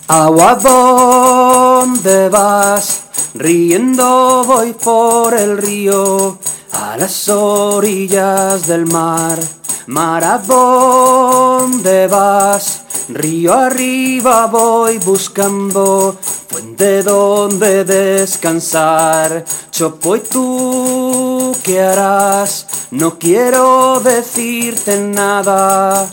Agua, ¿dónde vas? Riendo voy por el río, a las orillas del mar. Mar, ¿a dónde vas? Río arriba voy buscando fuente donde descansar. Chopo, ¿y tú qué harás? No quiero decirte nada,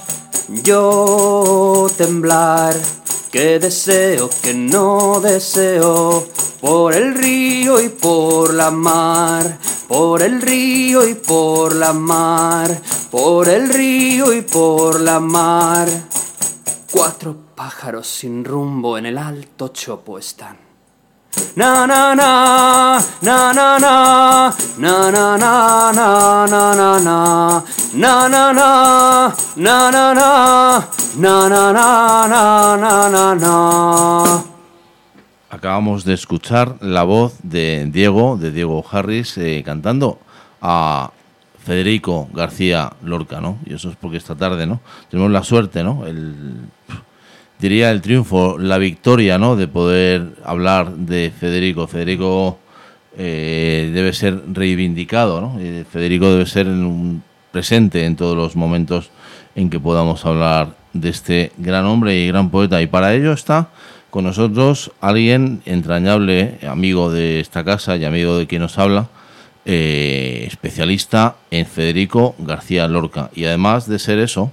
yo temblar. Que deseo, que no deseo, por el río y por la mar, por el río y por la mar, por el río y por la mar. 4 pájaros sin rumbo en el alto Chopo están. Na na na, na na na, na na na, na na na na, na na na, na na na, na na na, na na na. Acabamos de escuchar la voz de Diego Harris, cantando a Federico García Lorca, ¿no? Y eso es porque esta tarde, ¿no?, tenemos la suerte, ¿no?, diría el triunfo, la victoria, ¿no?, de poder hablar de Federico. Federico debe ser reivindicado, ¿no? Federico debe ser presente en todos los momentos en que podamos hablar de este gran hombre y gran poeta. Y para ello está con nosotros alguien entrañable, amigo de esta casa y amigo de quien nos habla, especialista en Federico García Lorca. Y además de ser eso,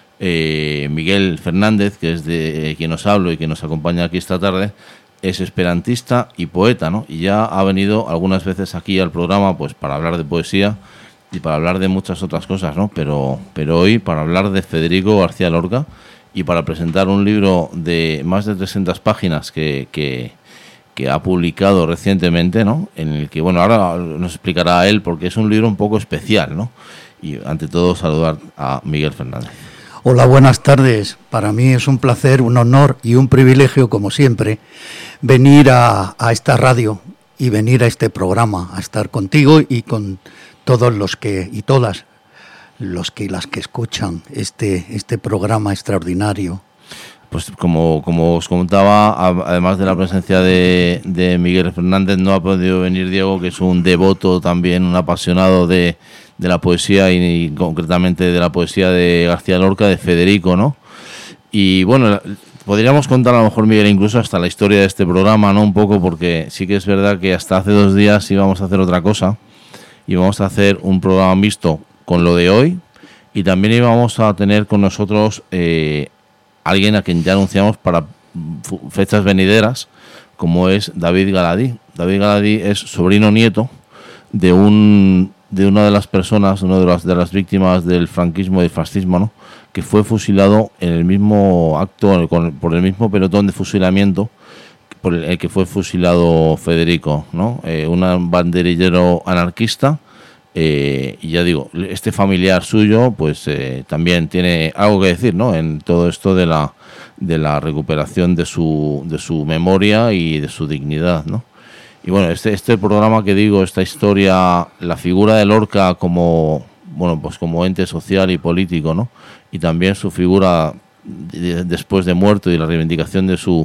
Miguel Fernández, que es de quien nos hablo y que nos acompaña aquí esta tarde, es esperantista y poeta, ¿no? Y ya ha venido algunas veces aquí al programa, pues para hablar de poesía y para hablar de muchas otras cosas, ¿no? Pero hoy para hablar de Federico García Lorca y para presentar un libro de más de 300 páginas que ha publicado recientemente, ¿no?, en el que, bueno, ahora nos explicará él porque es un libro un poco especial, ¿no? Y ante todo saludar a Miguel Fernández. Hola, buenas tardes. Para mí es un placer, un honor y un privilegio, como siempre, venir a esta radio y venir a este programa, a estar contigo y con todos los que y todas los que y las que escuchan este programa extraordinario. Pues como os contaba, además de la presencia de Miguel Fernández, no ha podido venir Diego, que es un devoto también, un apasionado de la poesía y concretamente de la poesía de García Lorca, de Federico, ¿no? Y bueno, podríamos contar a lo mejor, Miguel, incluso hasta la historia de este programa, ¿no? Un poco, porque sí que es verdad que hasta hace 2 días íbamos a hacer otra cosa, íbamos a hacer un programa mixto con lo de hoy y también íbamos a tener con nosotros alguien a quien ya anunciamos para fechas venideras, como es David Galadí. David Galadí es sobrino nieto de una de las personas, una de las víctimas del franquismo y del fascismo, ¿no?, que fue fusilado en el mismo acto, por el mismo pelotón de fusilamiento por el que fue fusilado Federico, ¿no? Un banderillero anarquista. Y ya digo, este familiar suyo pues también tiene algo que decir, ¿no?, en todo esto de la recuperación de su memoria y de su dignidad, ¿no? Y bueno, este programa que digo, esta historia, la figura de Lorca como, bueno, pues como ente social y político, ¿no?, y también su figura después de muerto y la reivindicación de su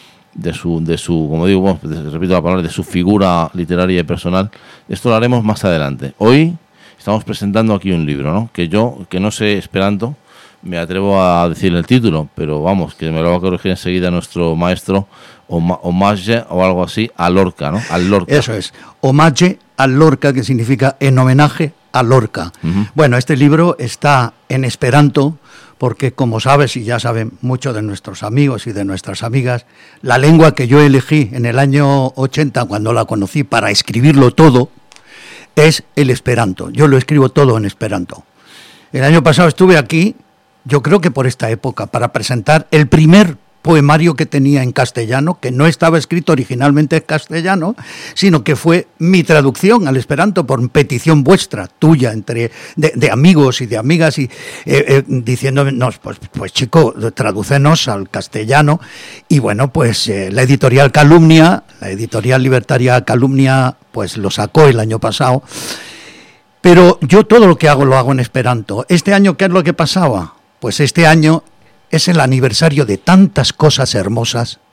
como digo, bueno, repito la palabra, de su figura literaria y personal, esto lo haremos más adelante. Hoy estamos presentando aquí un libro, ¿no?, que yo, que no sé esperanto, me atrevo a decir el título, pero vamos, que me lo va a corregir enseguida nuestro maestro, Hommage o algo así, a Lorca, ¿no? Al Lorca. Eso es, Hommage a Lorca, que significa en homenaje a Lorca. Uh-huh. Bueno, este libro está en esperanto, porque como sabes, y ya saben muchos de nuestros amigos y de nuestras amigas, la lengua que yo elegí en el año 80, cuando la conocí, para escribirlo todo, es el esperanto. Yo lo escribo todo en esperanto. El año pasado estuve aquí, yo creo que por esta época, para presentar el primer poemario que tenía en castellano, que no estaba escrito originalmente en castellano, sino que fue mi traducción al esperanto por petición vuestra, tuya, de amigos y de amigas, y diciéndome, no, pues chico, tradúcenos al castellano. Y bueno, pues la editorial Calumnia, la editorial libertaria Calumnia, pues lo sacó el año pasado. Pero yo todo lo que hago lo hago en esperanto. Este año, ¿qué es lo que pasaba? Pues este año es el aniversario de tantas cosas hermosas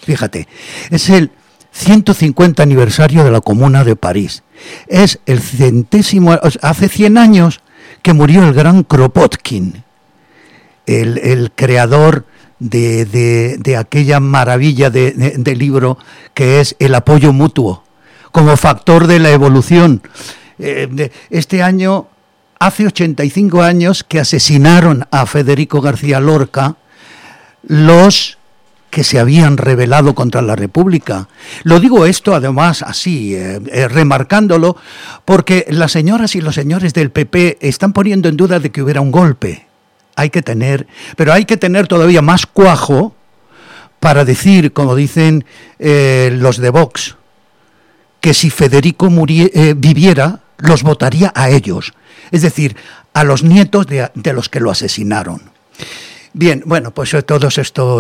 Fíjate, es el 150 aniversario de la Comuna de París. Es el hace 100 años que murió el gran Kropotkin, el creador de aquella maravilla de libro que es el apoyo mutuo, como factor de la evolución. Este año, hace 85 años que asesinaron a Federico García Lorca los que se habían rebelado contra la República. Lo digo esto además así, remarcándolo, porque las señoras y los señores del PP están poniendo en duda de que hubiera un golpe. Pero hay que tener todavía más cuajo para decir, como dicen los de Vox, que si Federico viviera, los votaría a ellos, es decir, a los nietos de los que lo asesinaron. Bien, bueno, pues todas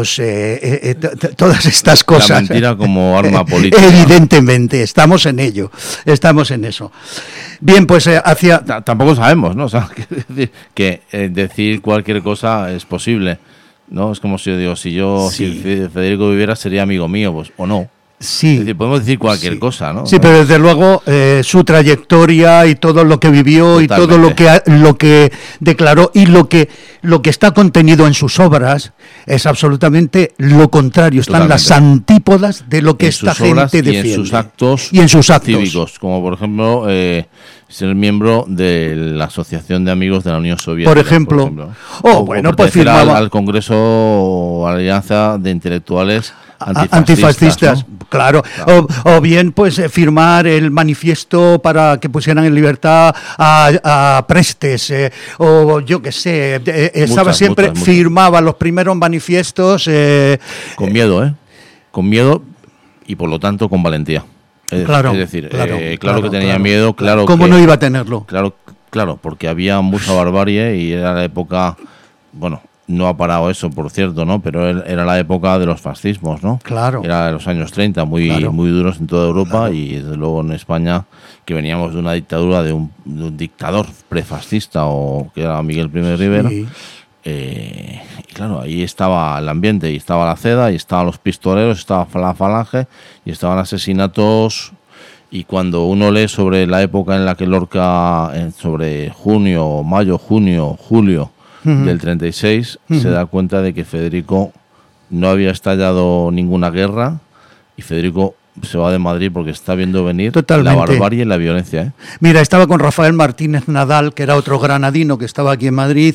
estas cosas. La mentira como arma política. Evidentemente, estamos en ello, estamos en eso. Bien, pues Tampoco sabemos, ¿no? O sea, que decir cualquier cosa es posible, ¿no? Es como si yo digo, si Federico viviera sería amigo mío, pues, o no. Sí. Es decir, podemos decir cualquier cosa, ¿no? Sí, pero desde luego su trayectoria y todo lo que vivió y todo lo que declaró y lo que está contenido en sus obras es absolutamente lo contrario. Están las antípodas de lo que esta gente defiende. Y en sus actos cívicos, como por ejemplo ser miembro de la Asociación de Amigos de la Unión Soviética. Por ejemplo. O pues firmaba al Congreso o Alianza de Intelectuales antifascistas, ¿no? Claro. O bien pues firmar el manifiesto para que pusieran en libertad a Prestes, o yo qué sé, estaba siempre, firmaba los primeros manifiestos con miedo y por lo tanto con valentía. Claro, es decir, claro que tenía miedo, claro. ¿Cómo no iba a tenerlo? Claro, porque había mucha barbarie y era la época, bueno, no ha parado eso, por cierto, ¿no? Pero era la época de los fascismos, ¿no? Claro. Era de los años 30, muy duros en toda Europa y desde luego en España, que veníamos de una dictadura de un dictador prefascista, o que era Miguel I Rivera. Sí. Y claro, ahí estaba el ambiente, y estaba la CEDA, y estaban los pistoleros, estaba la Falange, y estaban asesinatos. Y cuando uno lee sobre la época en la que Lorca, sobre mayo, junio, julio del 36, se da cuenta de que Federico no había estallado ninguna guerra, y Federico se va de Madrid porque está viendo venir la barbarie y la violencia. Mira, estaba con Rafael Martínez Nadal, que era otro granadino que estaba aquí en Madrid,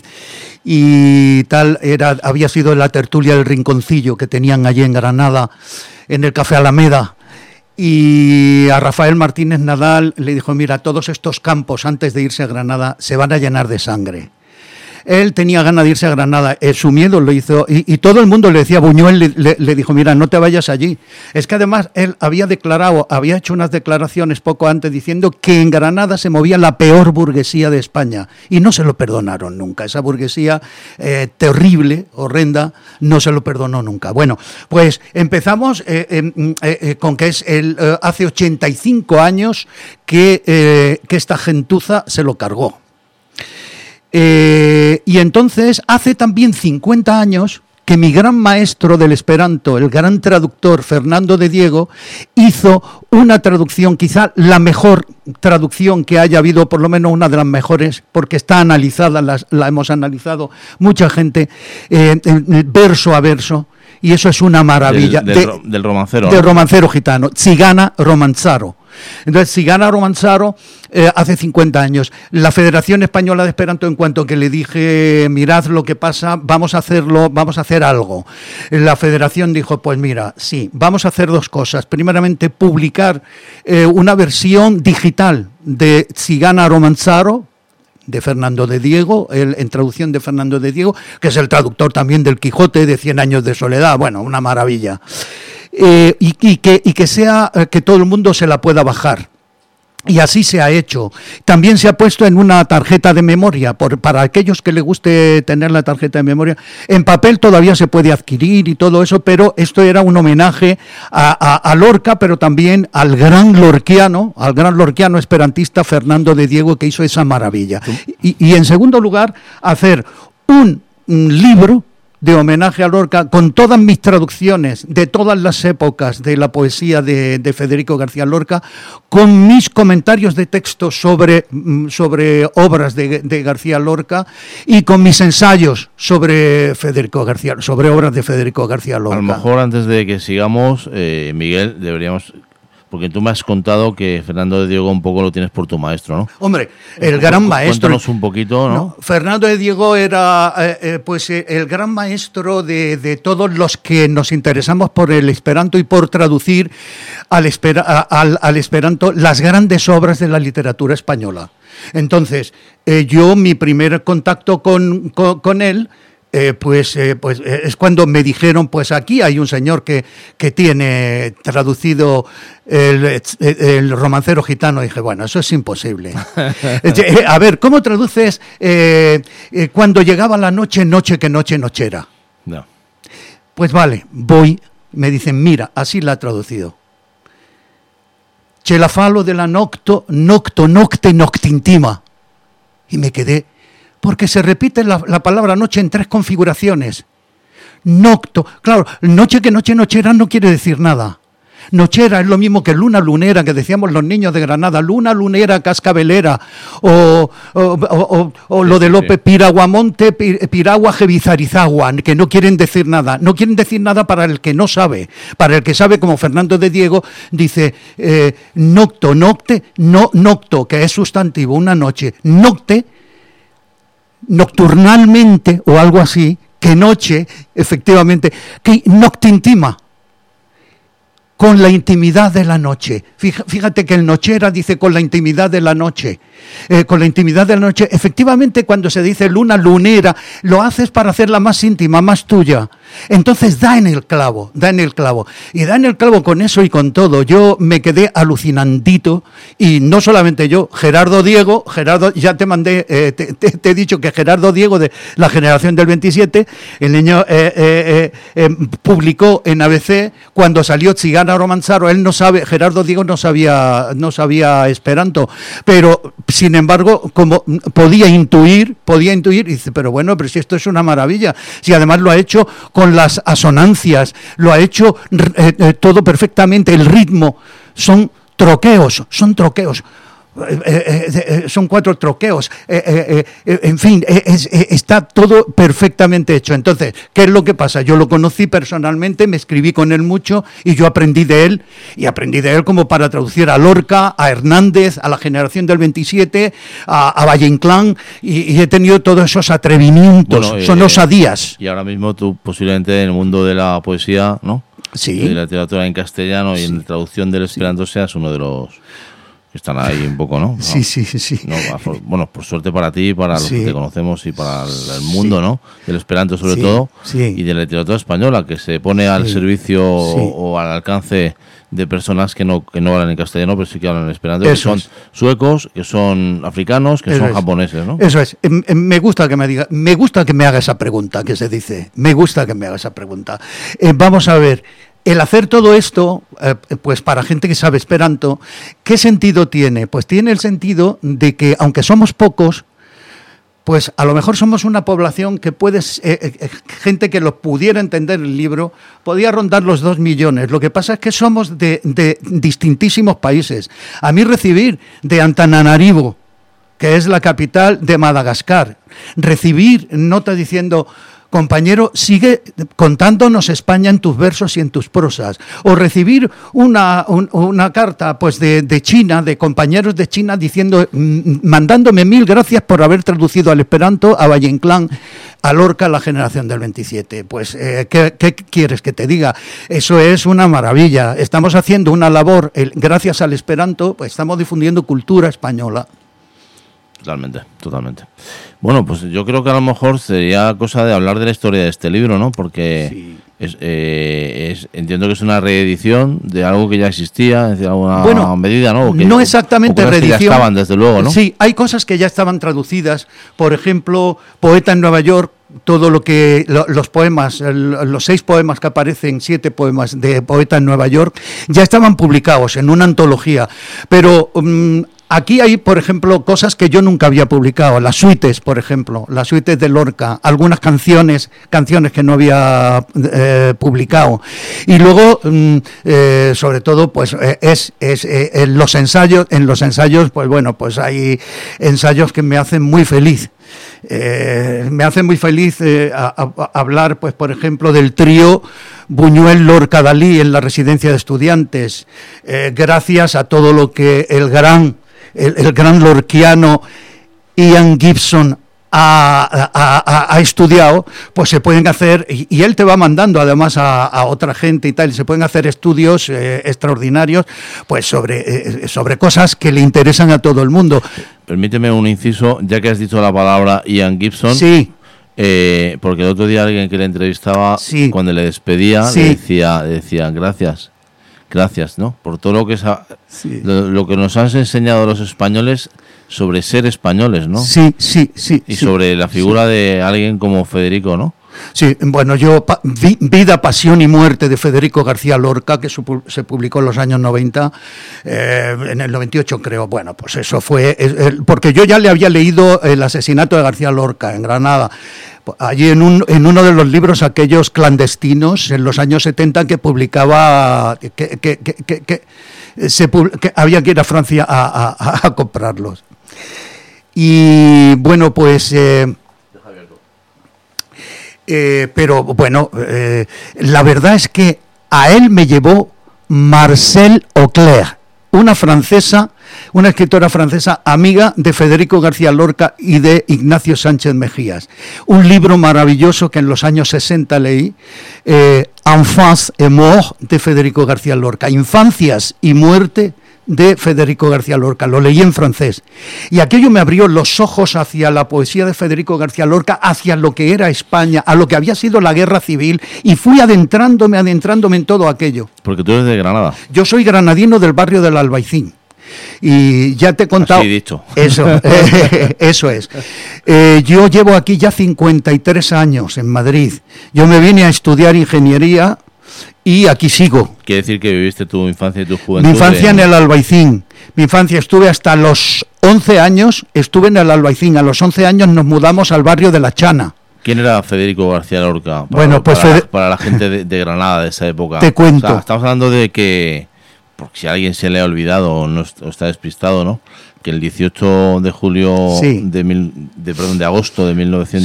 y había sido la tertulia del Rinconcillo que tenían allí en Granada, en el Café Alameda. Y a Rafael Martínez Nadal le dijo: mira, todos estos campos antes de irse a Granada se van a llenar de sangre. Él tenía ganas de irse a Granada, su miedo lo hizo, y todo el mundo le decía, Buñuel le dijo, mira, no te vayas allí. Es que además él había hecho unas declaraciones poco antes diciendo que en Granada se movía la peor burguesía de España, y no se lo perdonaron nunca. Esa burguesía terrible, horrenda, no se lo perdonó nunca. Bueno, pues empezamos con que es hace 85 años que esta gentuza se lo cargó. Y entonces hace también 50 años que mi gran maestro del Esperanto, el gran traductor Fernando de Diego, hizo una traducción, quizá la mejor traducción que haya habido, por lo menos una de las mejores, porque está analizada, la hemos analizado mucha gente, verso a verso, y eso es una maravilla. Del romancero. Del romancero gitano, Zigana Romanzaro. Entonces, Zigana Romanzaro, hace 50 años, la Federación Española de Esperanto, en cuanto que le dije, mirad lo que pasa, vamos a hacer algo. La Federación dijo, pues mira, sí, vamos a hacer dos cosas. Primeramente, publicar una versión digital de Zigana Romanzaro, de Fernando de Diego, en traducción de Fernando de Diego, que es el traductor también del Quijote, de 100 años de soledad, bueno, una maravilla. Y que todo el mundo se la pueda bajar. Y así se ha hecho. También se ha puesto en una tarjeta de memoria, para aquellos que les guste tener la tarjeta de memoria. En papel todavía se puede adquirir y todo eso, pero esto era un homenaje a Lorca, pero también al gran lorquiano esperantista Fernando de Diego, que hizo esa maravilla. Y en segundo lugar, hacer un libro de homenaje a Lorca, con todas mis traducciones de todas las épocas de la poesía de Federico García Lorca, con mis comentarios de texto sobre obras de García Lorca y con mis ensayos sobre obras de Federico García Lorca. A lo mejor antes de que sigamos, Miguel, deberíamos... Porque tú me has contado que Fernando de Diego un poco lo tienes por tu maestro, ¿no? Hombre, el gran maestro... Cuéntanos un poquito, ¿no? Fernando de Diego era el gran maestro de todos los que nos interesamos por el esperanto y por traducir al esperanto las grandes obras de la literatura española. Entonces, mi primer contacto con él... es cuando me dijeron, pues aquí hay un señor que tiene traducido el romancero gitano. Y dije, bueno, eso es imposible. A ver, ¿cómo traduces cuando llegaba la noche, noche que noche, nochera? No. Pues vale, me dicen, mira, así la ha traducido. Ce la falo de la nocto, nocte, noctintima. Y me quedé... Porque se repite la palabra noche en 3 configuraciones. Nocto, claro, noche que noche, nochera no quiere decir nada. Nochera es lo mismo que luna lunera, que decíamos los niños de Granada, luna lunera cascabelera, o lo de López, Piraguamonte, Piragua, Jevizarizagua, que no quieren decir nada. No quieren decir nada para el que no sabe. Para el que sabe, como Fernando de Diego, dice nocto, nocto, que es sustantivo, una noche, nocte, nocturnalmente o algo así, que noche, efectivamente, que noctintima, con la intimidad de la noche. Fíjate que el nochera dice con la intimidad de la noche. Con la intimidad de la noche, efectivamente, cuando se dice luna lunera, lo haces para hacerla más íntima, más tuya. Entonces da en el clavo. Y da en el clavo con eso y con todo. Yo me quedé alucinandito, y no solamente yo, Gerardo, ya te mandé, te he dicho que Gerardo Diego, de la generación del 27, el niño publicó en ABC, cuando salió Tzigana Romanzaro, Gerardo Diego no sabía esperanto, pero sin embargo, como podía intuir, y dice, pero si esto es una maravilla, si además lo ha hecho con las asonancias, lo ha hecho todo perfectamente, el ritmo, son troqueos, son 4 troqueos, en fin, está todo perfectamente hecho. Entonces, ¿qué es lo que pasa? Yo lo conocí personalmente, me escribí con él mucho y yo aprendí de él como para traducir a Lorca, a Hernández, a la generación del 27, a Valle Inclán, y he tenido todos esos atrevimientos, son osadías. Y ahora mismo tú posiblemente en el mundo de la poesía, ¿no? Sí. De la literatura en castellano y en traducción del esperanto seas uno de los que están ahí un poco, ¿no? Sí. No, por suerte para ti, para los que te conocemos y para el mundo, ¿no? Del esperanto sobre todo, y de la literatura española, que se pone al servicio o al alcance de personas que no hablan en castellano, pero sí que hablan en esperanto, que son suecos, que son africanos, que son japoneses, ¿no? Eso es. Me gusta que me haga esa pregunta, que se dice. Me gusta que me haga esa pregunta. Vamos a ver. El hacer todo esto, pues para gente que sabe esperanto, ¿qué sentido tiene? Pues tiene el sentido de que, aunque somos pocos, pues a lo mejor somos una población que gente que lo pudiera entender el libro, podía rondar los 2 millones. Lo que pasa es que somos de distintísimos países. A mí recibir de Antananarivo, que es la capital de Madagascar, recibir nota diciendo: compañero, sigue contándonos España en tus versos y en tus prosas. O recibir una carta pues de China, de compañeros de China, mandándome 1000 gracias por haber traducido al esperanto, a Valle Inclán, a Lorca, la generación del 27. Pues, ¿qué quieres que te diga? Eso es una maravilla. Estamos haciendo una labor, gracias al esperanto, pues estamos difundiendo cultura española. Totalmente. Bueno, pues yo creo que a lo mejor sería cosa de hablar de la historia de este libro, ¿no? Porque entiendo que es una reedición de algo que ya existía, en alguna medida, ¿no? No exactamente reedición. Que ya estaban, desde luego, ¿no? Sí, hay cosas que ya estaban traducidas. Por ejemplo, Poeta en Nueva York, todo lo que los poemas, los 6 poemas que aparecen, 7 poemas de Poeta en Nueva York, ya estaban publicados en una antología. Pero Aquí hay, por ejemplo, cosas que yo nunca había publicado, las suites, por ejemplo, las suites de Lorca, algunas canciones que no había publicado. Y luego, sobre todo, pues en los ensayos, pues bueno, pues hay ensayos que me hacen muy feliz. Me hace muy feliz hablar, pues por ejemplo, del trío Buñuel, Lorca, Dalí en la residencia de estudiantes, gracias a todo lo que el gran lorquiano Ian Gibson ha estudiado, pues se pueden hacer, y él te va mandando además a otra gente y tal, y se pueden hacer estudios extraordinarios, pues sobre cosas que le interesan a todo el mundo. Permíteme un inciso, ya que has dicho la palabra Ian Gibson. Sí. Porque el otro día alguien que le entrevistaba, sí, cuando le despedía, sí, le decía gracias, ¿no? Por todo lo que sí, lo que nos han enseñado los españoles sobre ser españoles, ¿no? Sí. Y sobre la figura de alguien como Federico, ¿no? Sí, bueno, yo Vida, Pasión y Muerte de Federico García Lorca, que se publicó en los años 90, en el 98 creo. Bueno, pues eso fue, porque yo ya le había leído El asesinato de García Lorca en Granada, allí en uno de los libros aquellos clandestinos en los años 70 que publicaba, que había que ir a Francia a comprarlos. Y bueno, pues... pero bueno, la verdad es que a él me llevó Marcelle Auclair, una escritora francesa, amiga de Federico García Lorca y de Ignacio Sánchez Mejías. Un libro maravilloso que en los años 60 leí, Enfance et mort de Federico García Lorca, Infancias y muerte de Federico García Lorca, lo leí en francés, y aquello me abrió los ojos hacia la poesía de Federico García Lorca, hacia lo que era España, a lo que había sido la guerra civil, y fui adentrándome en todo aquello. Porque tú eres de Granada. Yo soy granadino del barrio del Albaicín, y ya te he contado... Así dicho. Eso, eso es. Yo llevo aquí ya 53 años en Madrid. Yo me vine a estudiar ingeniería y aquí sigo. Quiere decir que viviste tu infancia y tu juventud. Mi infancia en el Albaicín. Mi infancia estuve hasta los 11 años, estuve en el Albaicín. A los 11 años nos mudamos al barrio de La Chana. ¿Quién era Federico García Lorca? Bueno, pues para la gente de Granada de esa época. Te cuento. O sea, estamos hablando de que, porque si a alguien se le ha olvidado o no está despistado, ¿no? Que el 18 de julio de agosto de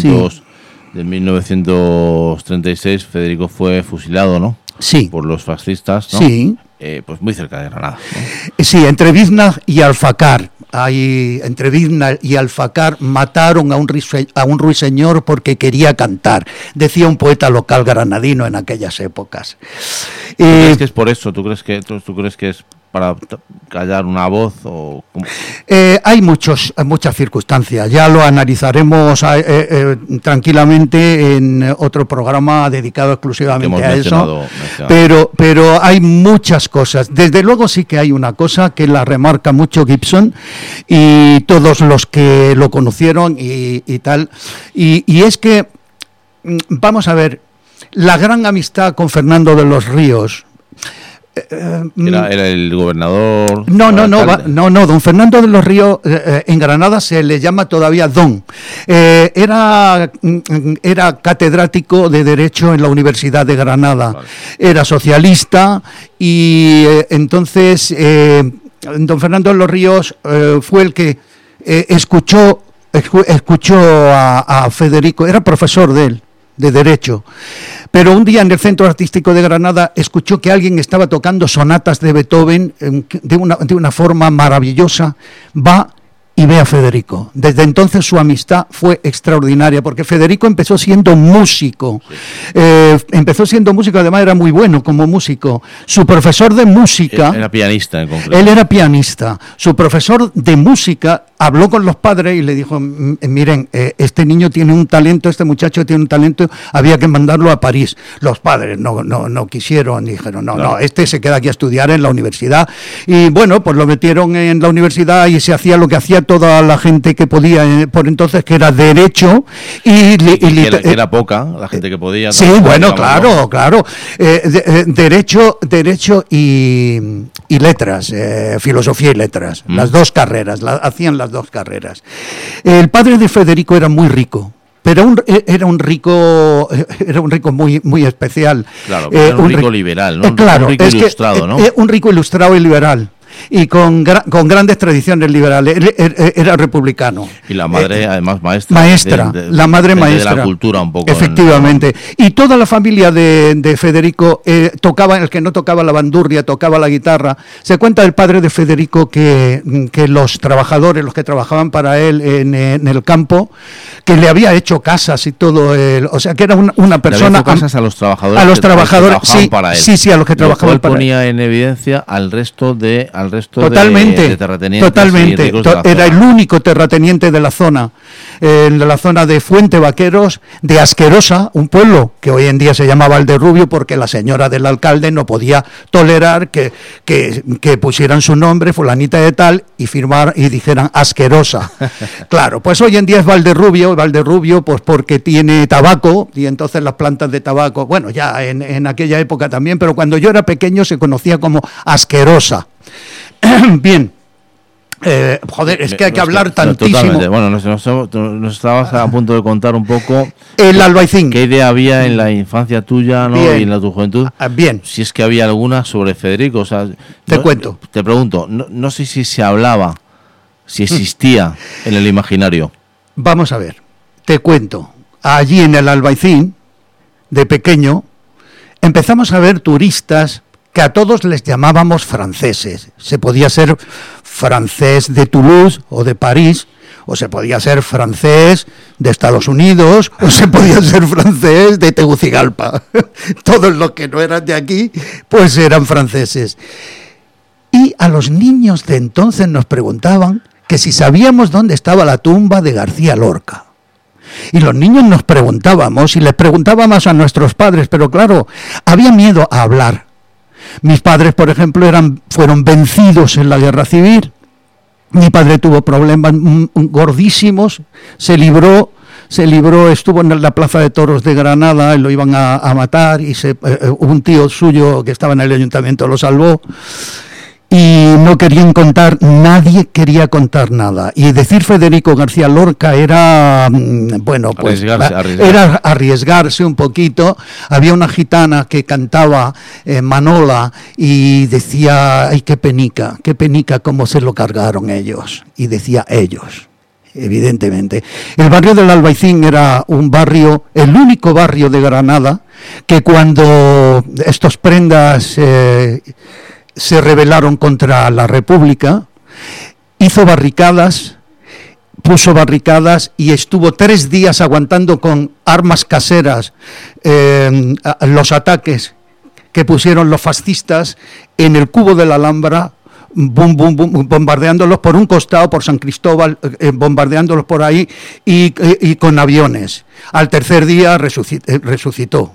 1936 Federico fue fusilado, ¿no? Sí. Por los fascistas, ¿no? Sí. Pues muy cerca de Granada, ¿no? Sí, entre Vizna y Alfacar. Entre Vizna y Alfacar mataron a un ruiseñor porque quería cantar, decía un poeta local granadino en aquellas épocas. ¿Tú crees que es por eso? ¿Tú crees que es para callar una voz? O hay muchas circunstancias, ya lo analizaremos tranquilamente en otro programa dedicado exclusivamente a eso, pero hay muchas cosas. Desde luego sí que hay una cosa que la remarca mucho Gibson y todos los que lo conocieron y tal, y es que, vamos a ver, la gran amistad con Fernando de los Ríos. Era el gobernador. No, don Fernando de los Ríos, en Granada se le llama todavía don. Era catedrático de Derecho en la Universidad de Granada. Vale. Era socialista y entonces don Fernando de los Ríos fue el que escuchó a Federico, era profesor de él, de Derecho. Pero un día en el Centro Artístico de Granada escuchó que alguien estaba tocando sonatas de Beethoven de una forma maravillosa. Va y ve a Federico. Desde entonces su amistad fue extraordinaria, porque Federico empezó siendo músico. Además era muy bueno como músico. Su profesor de música... Era pianista en concreto. Él era pianista. Su profesor de música habló con los padres y le dijo, miren, este niño tiene un talento, este muchacho tiene un talento, había que mandarlo a París. Los padres no quisieron, dijeron, no, este se queda aquí a estudiar en la universidad. Y bueno, pues lo metieron en la universidad y se hacía lo que hacía toda la gente que podía por entonces, que era Derecho y que era poca la gente que podía. Sí, bueno, claro. Derecho y letras, filosofía y letras, las dos carreras, hacían las dos carreras. El padre de Federico era muy rico. Pero era un rico muy muy especial. Claro, era un rico liberal, ¿no? Claro, un rico ilustrado, ¿no? Un rico ilustrado y liberal. Y con grandes tradiciones liberales. Era republicano. Y la madre, además, maestra. Maestra, la madre maestra. De la cultura un poco. Efectivamente. Y toda la familia de Federico tocaba, el que no tocaba la bandurria, tocaba la guitarra. Se cuenta del padre de Federico que los trabajadores, los que trabajaban para él en el campo, que le había hecho casas y todo. O sea, que era una persona... Le había hecho casas a los trabajadores. A los trabajadores, sí, para él. Sí, a los que trabajaban para él. Ponía en evidencia al resto de totalmente, terratenientes. Totalmente. Era el único terrateniente de la zona. En la zona de Fuente Vaqueros, de Asquerosa, un pueblo que hoy en día se llama Valderrubio porque la señora del alcalde no podía tolerar que pusieran su nombre, fulanita de tal, y firmar y dijeran Asquerosa. Claro, pues hoy en día es Valderrubio pues porque tiene tabaco, y entonces las plantas de tabaco, bueno, ya en aquella época también, pero cuando yo era pequeño se conocía como Asquerosa. Bien. Es que hay que hablar tantísimo. Totalmente. Bueno, nos estabas a punto de contar un poco el Albaicín. ¿Qué idea había en la infancia tuya, ¿no? Y en tu juventud? Bien. Si es que había alguna sobre Federico. O sea, te cuento. Te pregunto, no sé si se hablaba, si existía en el imaginario. Vamos a ver, te cuento. Allí en el Albaicín, de pequeño, empezamos a ver turistas que a todos les llamábamos franceses. Se podía ser francés de Toulouse o de París, o se podía ser francés de Estados Unidos, o se podía ser francés de Tegucigalpa. Todos los que no eran de aquí, pues eran franceses. Y a los niños de entonces nos preguntaban que si sabíamos dónde estaba la tumba de García Lorca. Y los niños nos preguntábamos, y les preguntábamos a nuestros padres, pero claro, había miedo a hablar. Mis padres, por ejemplo, fueron vencidos en la guerra civil. Mi padre tuvo problemas gordísimos, se libró, estuvo en la plaza de toros de Granada, lo iban a matar, y un tío suyo que estaba en el ayuntamiento lo salvó. Y no querían contar, nadie quería contar nada. Y decir Federico García Lorca era, bueno, pues era arriesgarse un poquito. Había una gitana que cantaba Manola y decía, ay, qué penica, cómo se lo cargaron ellos. Y decía ellos, evidentemente. El barrio del Albaicín era un barrio, el único barrio de Granada, que cuando estos prendas... se rebelaron contra la República, puso barricadas y estuvo 3 días aguantando con armas caseras los ataques que pusieron los fascistas en el cubo de la Alhambra, bombardeándolos por un costado, por San Cristóbal, bombardeándolos por ahí y con aviones. Al tercer día resucitó.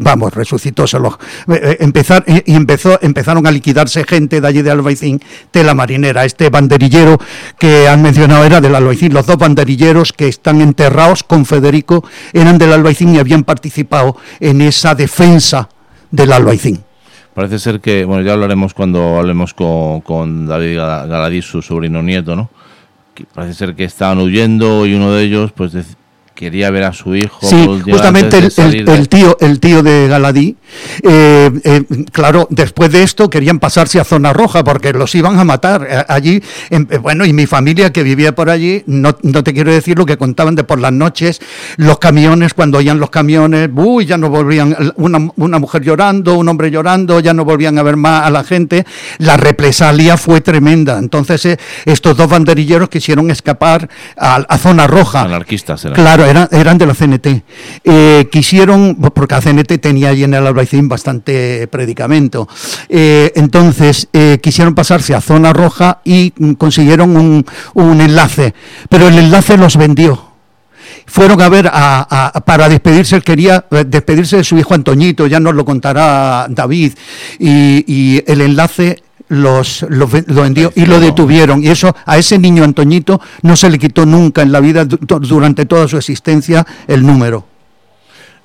Empezaron a liquidarse gente de allí de Albaicín, de la Marinera. Este banderillero que han mencionado era del Albaicín. Los 2 banderilleros que están enterrados con Federico eran del Albaicín y habían participado en esa defensa del Albaicín. Parece ser que, bueno, ya hablaremos cuando hablemos con David Galadí, su sobrino nieto, ¿no? Que parece ser que estaban huyendo y uno de ellos, pues, quería ver a su hijo. Sí, justamente el tío de Galadí, claro, después de esto querían pasarse a zona roja porque los iban a matar allí. Bueno, y mi familia que vivía por allí, no te quiero decir lo que contaban de por las noches, los camiones, cuando oían los camiones, ya no volvían, una mujer llorando, un hombre llorando, ya no volvían a ver más a la gente. La represalia fue tremenda. Entonces estos 2 banderilleros quisieron escapar a zona roja. Anarquistas eran. Claro, eran de la CNT. Quisieron, porque la CNT tenía allí en el Albaicín bastante predicamento, entonces quisieron pasarse a zona roja y consiguieron un enlace, pero el enlace los vendió. Fueron a ver para despedirse, él quería despedirse de su hijo Antoñito, ya nos lo contará David, y el enlace lo vendió y lo detuvieron, y eso a ese niño Antoñito no se le quitó nunca en la vida durante toda su existencia el número.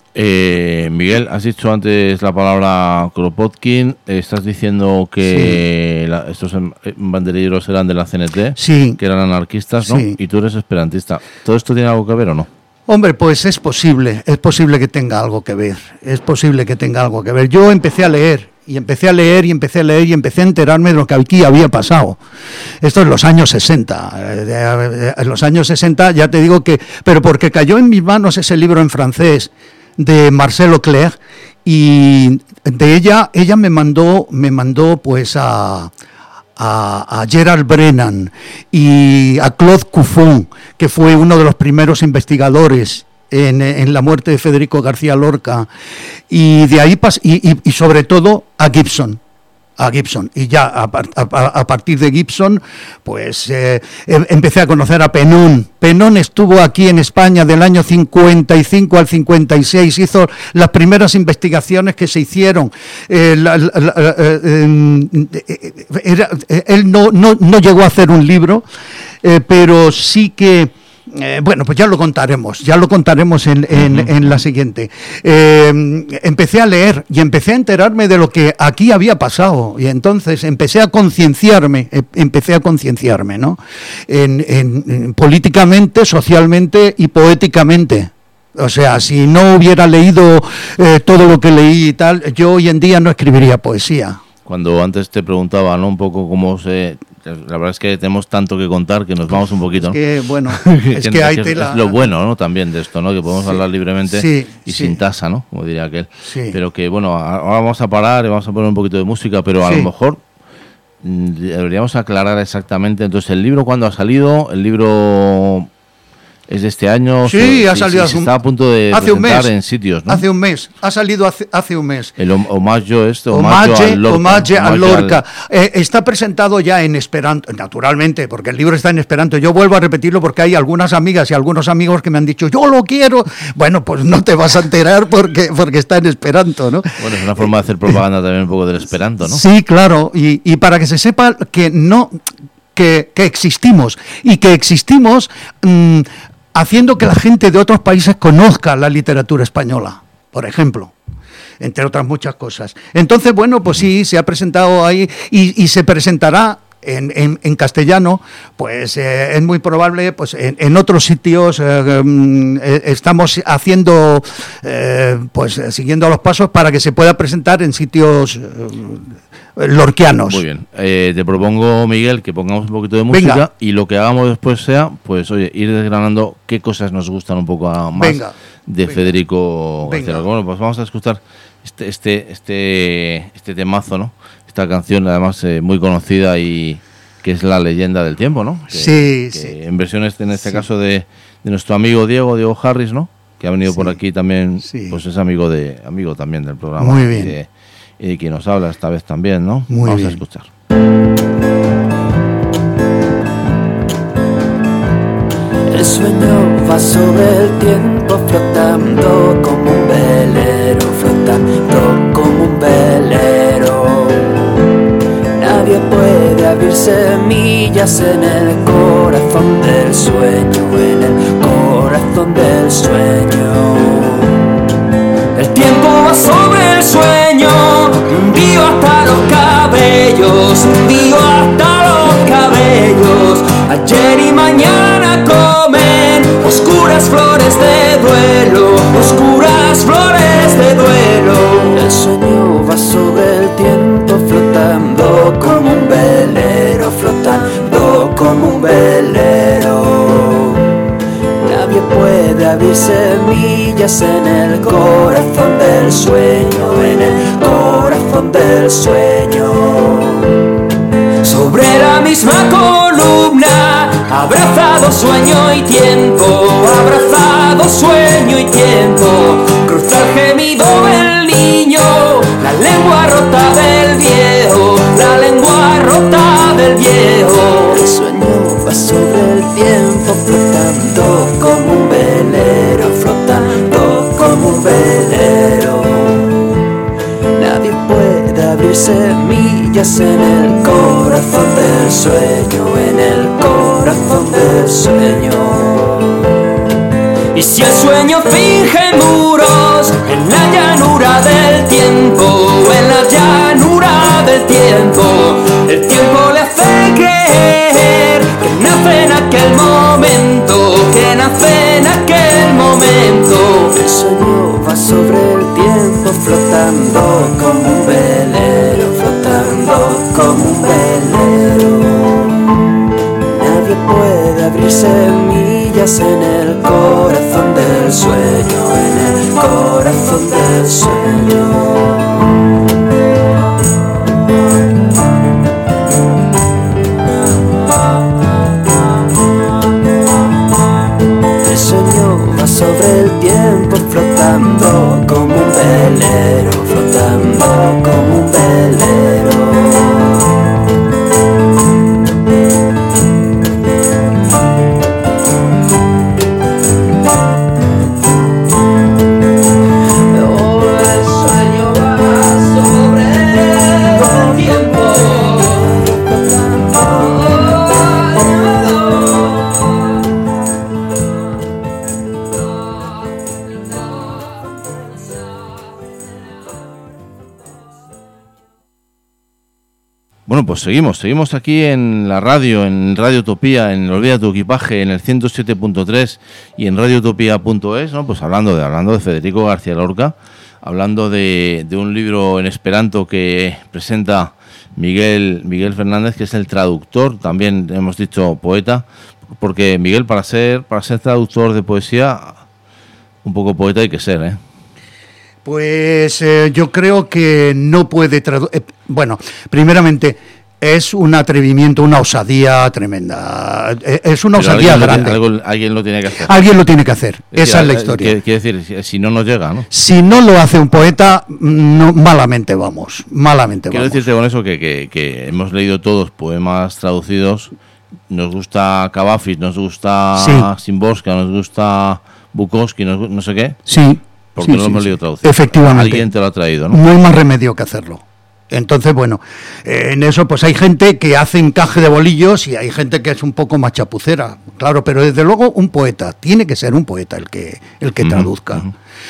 Miguel, has dicho antes la palabra Kropotkin. Estás diciendo que estos banderilleros eran de la CNT, sí, que eran anarquistas, ¿no? Sí. Y tú eres esperantista. ¿Todo esto tiene algo que ver o no? Hombre, pues es posible que tenga algo que ver, Yo empecé a leer y empecé a enterarme de lo que aquí había pasado. Esto en los años 60. En los años 60 ya te digo que... Pero porque cayó en mis manos ese libro en francés de Marcel Leclerc, y de ella me mandó pues a Gerald Brennan y a Claude Cuffon, que fue uno de los primeros investigadores en la muerte de Federico García Lorca, y de ahí y sobre todo a Gibson. Y ya a partir de Gibson pues empecé a conocer a Penón. Penón estuvo aquí en España del año 55 al 56, hizo las primeras investigaciones que se hicieron. Él no llegó a hacer un libro, pero sí que bueno, pues ya lo contaremos en la siguiente. Empecé a leer y empecé a enterarme de lo que aquí había pasado, y entonces empecé a concienciarme, ¿no? En políticamente, socialmente y poéticamente. O sea, si no hubiera leído todo lo que leí y tal, yo hoy en día no escribiría poesía. Cuando antes te preguntaba, ¿no?, un poco cómo se... La verdad es que tenemos tanto que contar que nos vamos un poquito, ¿no? Es que, bueno, es lo bueno, ¿no?, también de esto, ¿no?, que podemos hablar libremente y sin tasa, ¿no?, como diría aquel. Sí. Pero que, bueno, ahora vamos a parar y vamos a poner un poquito de música, pero a lo mejor deberíamos aclarar exactamente. Entonces, ¿el libro cuándo ha salido? El libro... ¿Es de este año? Sí, ha salido está a punto de presentar en sitios, ¿no? Hace un mes, ha salido hace un mes. El Homaje a Lorca. Está presentado ya en Esperanto, naturalmente, porque el libro está en Esperanto. Yo vuelvo a repetirlo porque hay algunas amigas y algunos amigos que me han dicho, yo lo quiero. Bueno, pues no te vas a enterar porque está en Esperanto, ¿no? Bueno, es una forma de hacer propaganda también un poco del Esperanto, ¿no? Sí, claro, y para que se sepa que no... Que existimos, y que existimos... haciendo que la gente de otros países conozca la literatura española, por ejemplo, entre otras muchas cosas. Entonces, bueno, pues sí, se ha presentado ahí y se presentará en castellano, pues es muy probable, pues en otros sitios. Estamos haciendo, pues siguiendo los pasos para que se pueda presentar en sitios lorquianos. Muy bien, te propongo, Miguel, que pongamos un poquito de música. Venga. Y lo que hagamos después sea, pues oye, ir desgranando qué cosas nos gustan un poco más de Federico García Lorca. Bueno, pues vamos a escuchar este temazo, ¿no? Esta canción, además, muy conocida, y que es La leyenda del tiempo, ¿no? Que en versiones, en este caso, de nuestro amigo Diego Harris, ¿no?, que ha venido por aquí también, pues es amigo también del programa. Muy bien. Y de quien nos habla esta vez también, ¿no? Vamos a escuchar. El sueño va sobre el tiempo, flotando como un velero, flotando como un velero. Nadie puede abrir semillas en el corazón del sueño, en el corazón del sueño. El tiempo va sobre el sueño, hundido hasta los cabellos, hundido hasta los cabellos. Ayer y mañana comen oscuras flores de duelo, oscuras flores de duelo. El sueño va sobre el tiempo, flotando como un velero, flotando como un velero. Nadie puede abrir semillas en el corazón del sueño, en el corazón del sueño. Sobre la misma columna, abrazado sueño y tiempo, abrazado sueño y tiempo. Cruza el gemido del niño, la lengua rota del viejo, la lengua rota del viejo. El sueño va sobre el tiempo, flotando como un velero, flotando como un velero. Nadie puede abrir semillas en el corazón del sueño, en el corazón del sueño. Y si el sueño finge muros en la llanura del tiempo, en la llanura del tiempo, el tiempo le hace creer que nace en aquel momento, que nace en aquel momento. El sueño va sobre el tiempo flotando como un velero, flotando como un velero. Nadie puede abrir semillas en el corazón del sueño, en el corazón del sueño. El sueño va sobre el tiempo flotando como un velero, flotando como un velero. Bueno, pues seguimos aquí en la radio, en Radio Utopía, en Olvida tu equipaje, en el 107.3 y en radioutopía.es, ¿no? Pues hablando de Federico García Lorca, hablando de un libro en esperanto que presenta Miguel Fernández, que es el traductor, también hemos dicho poeta, porque Miguel, para ser traductor de poesía, un poco poeta hay que ser, ¿eh? Pues yo creo que no puede traducir. Bueno, primeramente, es un atrevimiento, una osadía tremenda. Es una osadía grande. Alguien lo tiene que hacer. Alguien lo tiene que hacer. Esa es la historia. Quiere decir, si no nos llega, ¿no? Si no lo hace un poeta, no, malamente vamos. Quiero decirte con eso que hemos leído todos poemas traducidos. Nos gusta Cavafis, nos gusta Szymborska, nos gusta Bukowski, no sé qué. Sí. Porque no lo hemos leído traducido. Efectivamente. Alguien te lo ha traído, ¿no? No hay más remedio que hacerlo. Entonces, bueno, en eso pues hay gente que hace encaje de bolillos y hay gente que es un poco más chapucera, claro, pero desde luego un poeta, tiene que ser un poeta el que traduzca.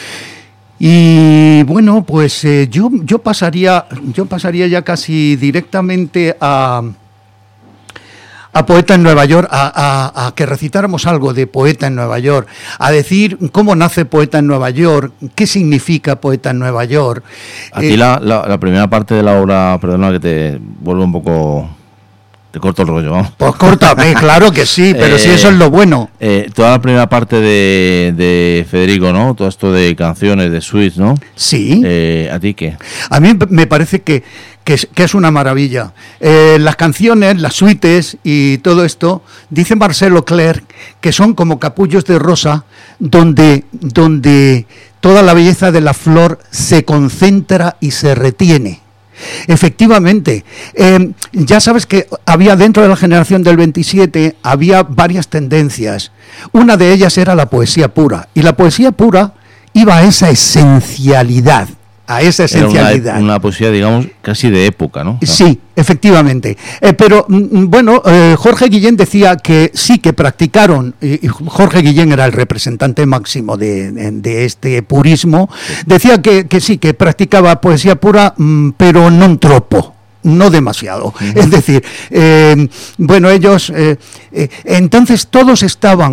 Y bueno, pues yo pasaría ya casi directamente a Poeta en Nueva York, a que recitáramos algo de Poeta en Nueva York, a decir cómo nace Poeta en Nueva York, qué significa Poeta en Nueva York. A ti la primera parte de la obra, perdona que te vuelvo un poco... Te corto el rollo, ¿no? Pues córtame, claro que sí, pero si eso es lo bueno. Toda la primera parte de Federico, ¿no? Todo esto de canciones, de suites, ¿no? Sí. ¿A ti qué? A mí me parece que es una maravilla. Las canciones, las suites y todo esto, dice Marcelo Clerc, que son como capullos de rosa donde toda la belleza de la flor se concentra y se retiene. Efectivamente, ya sabes que había dentro de la generación del 27, había varias tendencias. Una de ellas era la poesía pura, y la poesía pura iba a esa esencialidad. Era una poesía, digamos, casi de época, ¿no? Sí, efectivamente. Pero, bueno, Jorge Guillén decía que sí, que practicaron, y Jorge Guillén era el representante máximo de este purismo, decía que sí, que practicaba poesía pura, pero non troppo. No demasiado. Es decir, bueno, ellos, entonces todos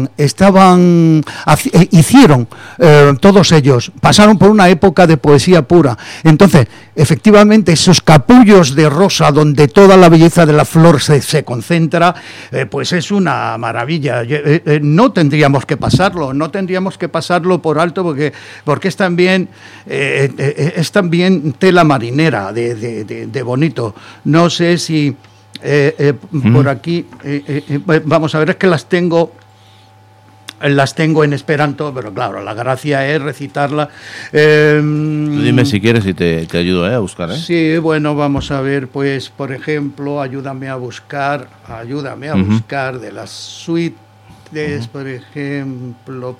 hicieron, todos ellos, pasaron por una época de poesía pura. Entonces, efectivamente, esos capullos de rosa donde toda la belleza de la flor se concentra, pues es una maravilla. No tendríamos que pasarlo por alto porque es también tela marinera de bonito. No sé si por aquí, vamos a ver, es que las tengo en esperanto, pero claro, la gracia es recitarla. Tú dime si quieres y te ayudo a buscar. Sí, bueno, vamos a ver, pues, por ejemplo, ayúdame a buscar de las suites, por ejemplo.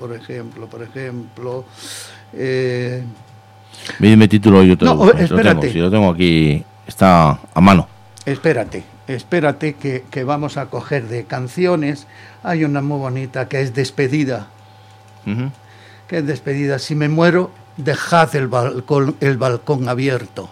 Dime título, yo te lo busco. Espérate. Si lo tengo aquí, está a mano. Espérate que vamos a coger de canciones. Hay una muy bonita que es Despedida. qué despedida. Si me muero, dejad el balcón abierto.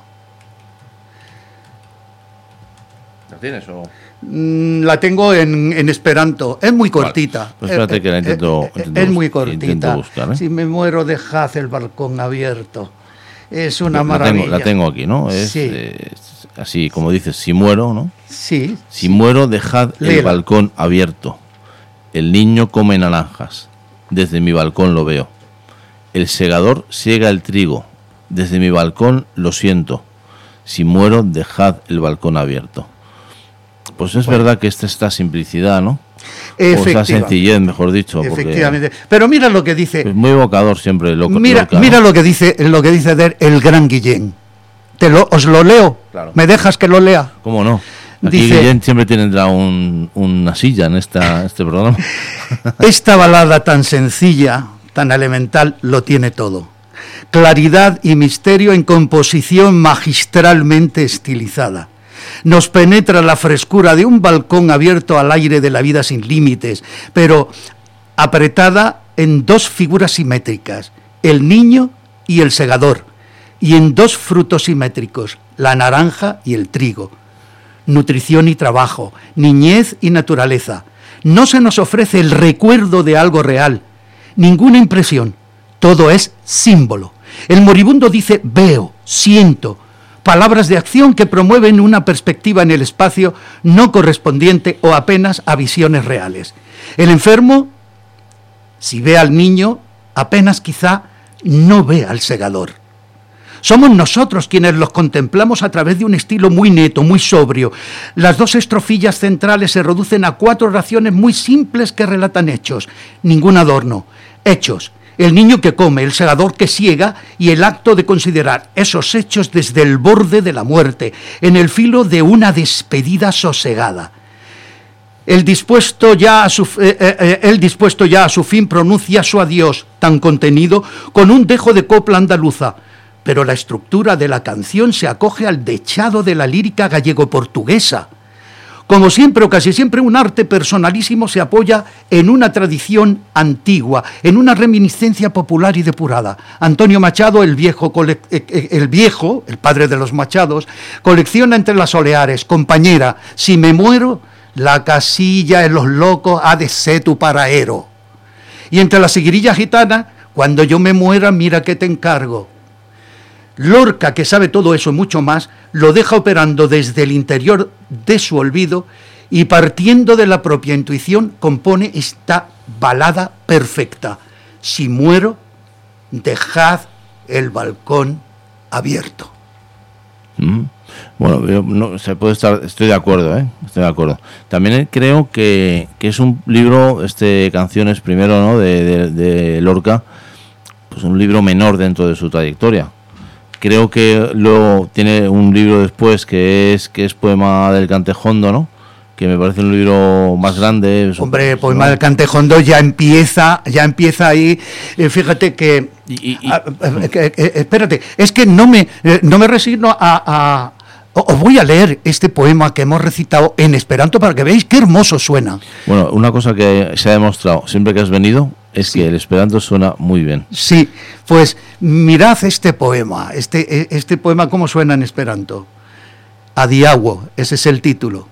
¿La tienes o...? La tengo en esperanto. Es muy cortita. Vale. Pues espérate que la intento es muy cortita. Intento buscar, ¿eh? Si me muero, dejad el balcón abierto. Es una maravilla. La tengo aquí, ¿no? Sí. Es así, como dices, si muero, ¿no? Sí. Si muero, dejad Léela. el balcón abierto. El niño come naranjas. Desde mi balcón lo veo. El segador siega el trigo. Desde mi balcón lo siento. Si muero, dejad el balcón abierto. Pues es verdad que esta simplicidad, ¿no? O esa sencillez, mejor dicho. Efectivamente. Pero mira lo que dice. Es muy evocador siempre. Mira lo que dice el gran Guillén. Os lo leo. Claro. ¿Me dejas que lo lea? ¿Cómo no? Aquí Dice, Guillén siempre tendrá una silla en este programa. Esta balada tan sencilla, tan elemental, lo tiene todo. Claridad y misterio en composición magistralmente estilizada. Nos penetra la frescura de un balcón abierto al aire de la vida sin límites, pero apretada en dos figuras simétricas, el niño y el segador, y en dos frutos simétricos, la naranja y el trigo. Nutrición y trabajo, niñez y naturaleza. No se nos ofrece el recuerdo de algo real, ninguna impresión, todo es símbolo. El moribundo dice veo, siento, palabras de acción que promueven una perspectiva en el espacio no correspondiente o apenas a visiones reales. El enfermo, si ve al niño, apenas quizá no ve al segador. Somos nosotros quienes los contemplamos a través de un estilo muy neto, muy sobrio. Las dos estrofillas centrales se reducen a 4 oraciones muy simples que relatan hechos, ningún adorno, hechos. El niño que come, el segador que siega y el acto de considerar esos hechos desde el borde de la muerte, en el filo de una despedida sosegada. El dispuesto ya a su fin pronuncia su adiós, tan contenido, con un dejo de copla andaluza, pero la estructura de la canción se acoge al dechado de la lírica gallego-portuguesa. Como siempre o casi siempre, un arte personalísimo se apoya en una tradición antigua, en una reminiscencia popular y depurada. Antonio Machado, el padre de los Machados, colecciona entre las oleares, compañera, si me muero, la casilla en los locos ha de ser tu paraero. Y entre las seguirillas gitanas, cuando yo me muera, mira que te encargo. Lorca, que sabe todo eso y mucho más, lo deja operando desde el interior de su olvido y partiendo de la propia intuición compone esta balada perfecta. Si muero, dejad el balcón abierto. Bueno, estoy de acuerdo, estoy de acuerdo. También creo que es un libro, Canciones primero, ¿no? de Lorca, pues un libro menor dentro de su trayectoria. Creo que luego tiene un libro después que es Poema del Cantejondo, ¿no? Que me parece un libro más grande. Hombre, Poema del Cantejondo ya empieza ahí. Fíjate que... espérate, es que no me resigno a... Os voy a leer este poema que hemos recitado en esperanto para que veáis qué hermoso suena. Bueno, una cosa que se ha demostrado siempre que has venido es que el esperanto suena muy bien. Sí, pues mirad este poema, este poema cómo suena en esperanto. Adiaŭo, ese es el título.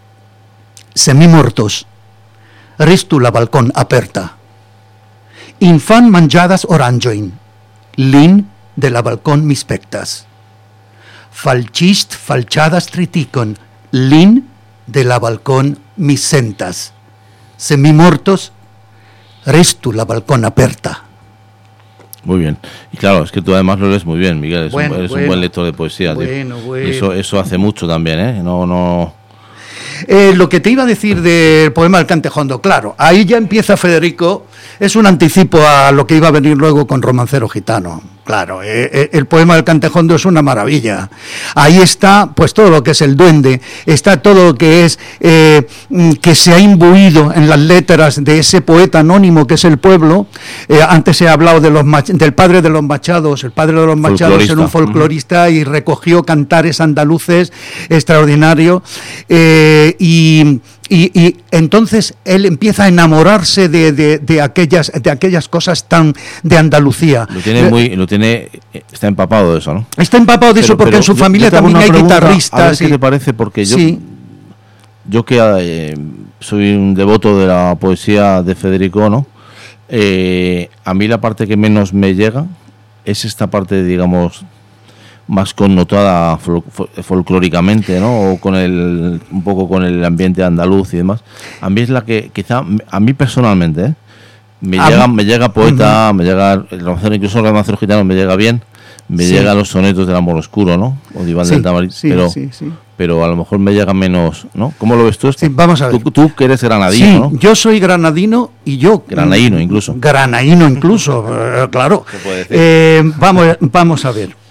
Semimortos, restu la balcón aperta. Infan manjadas oranjoin, lin de la balcón mispectas. Falchist falchadas triticon, lin de la balcón mis sentas. Semimortos, restu la balcón aperta. Muy bien. Y claro, es que tú además lo lees muy bien, Miguel. Eres un buen lector de poesía. Bueno. Y eso hace mucho también, ¿eh? No. Lo que te iba a decir del poema del Cantejondo, claro, ahí ya empieza Federico, es un anticipo a lo que iba a venir luego con Romancero Gitano. Claro, el poema del Cantejondo es una maravilla. Ahí está pues todo lo que es el duende, está todo lo que es que se ha imbuido en las letras de ese poeta anónimo que es el pueblo. Antes he hablado del padre de los Machados. El padre de los Machados era un folclorista y recogió cantares andaluces extraordinarios. Y Y entonces él empieza a enamorarse de aquellas cosas tan de Andalucía. Está empapado de eso, ¿no? Está empapado de eso porque en su familia también hay guitarristas. A ver qué te parece, porque yo que soy un devoto de la poesía de Federico, ¿no? A mí la parte que menos me llega es esta parte, digamos, más connotada folclóricamente, ¿no? O un poco con el ambiente andaluz y demás. A mí es la que quizá, a mí personalmente, me llega poeta, me llega incluso el romancero gitano me llega bien, me llega los sonetos del amor oscuro, ¿no? O de Iván del Tamarit, pero a lo mejor me llega menos, ¿no? ¿Cómo lo ves tú esto? Sí, vamos a ver. Tú que eres granadino, ¿no? Yo soy granadino y yo... Granaíno incluso. Granaíno incluso, claro. Vamos a ver.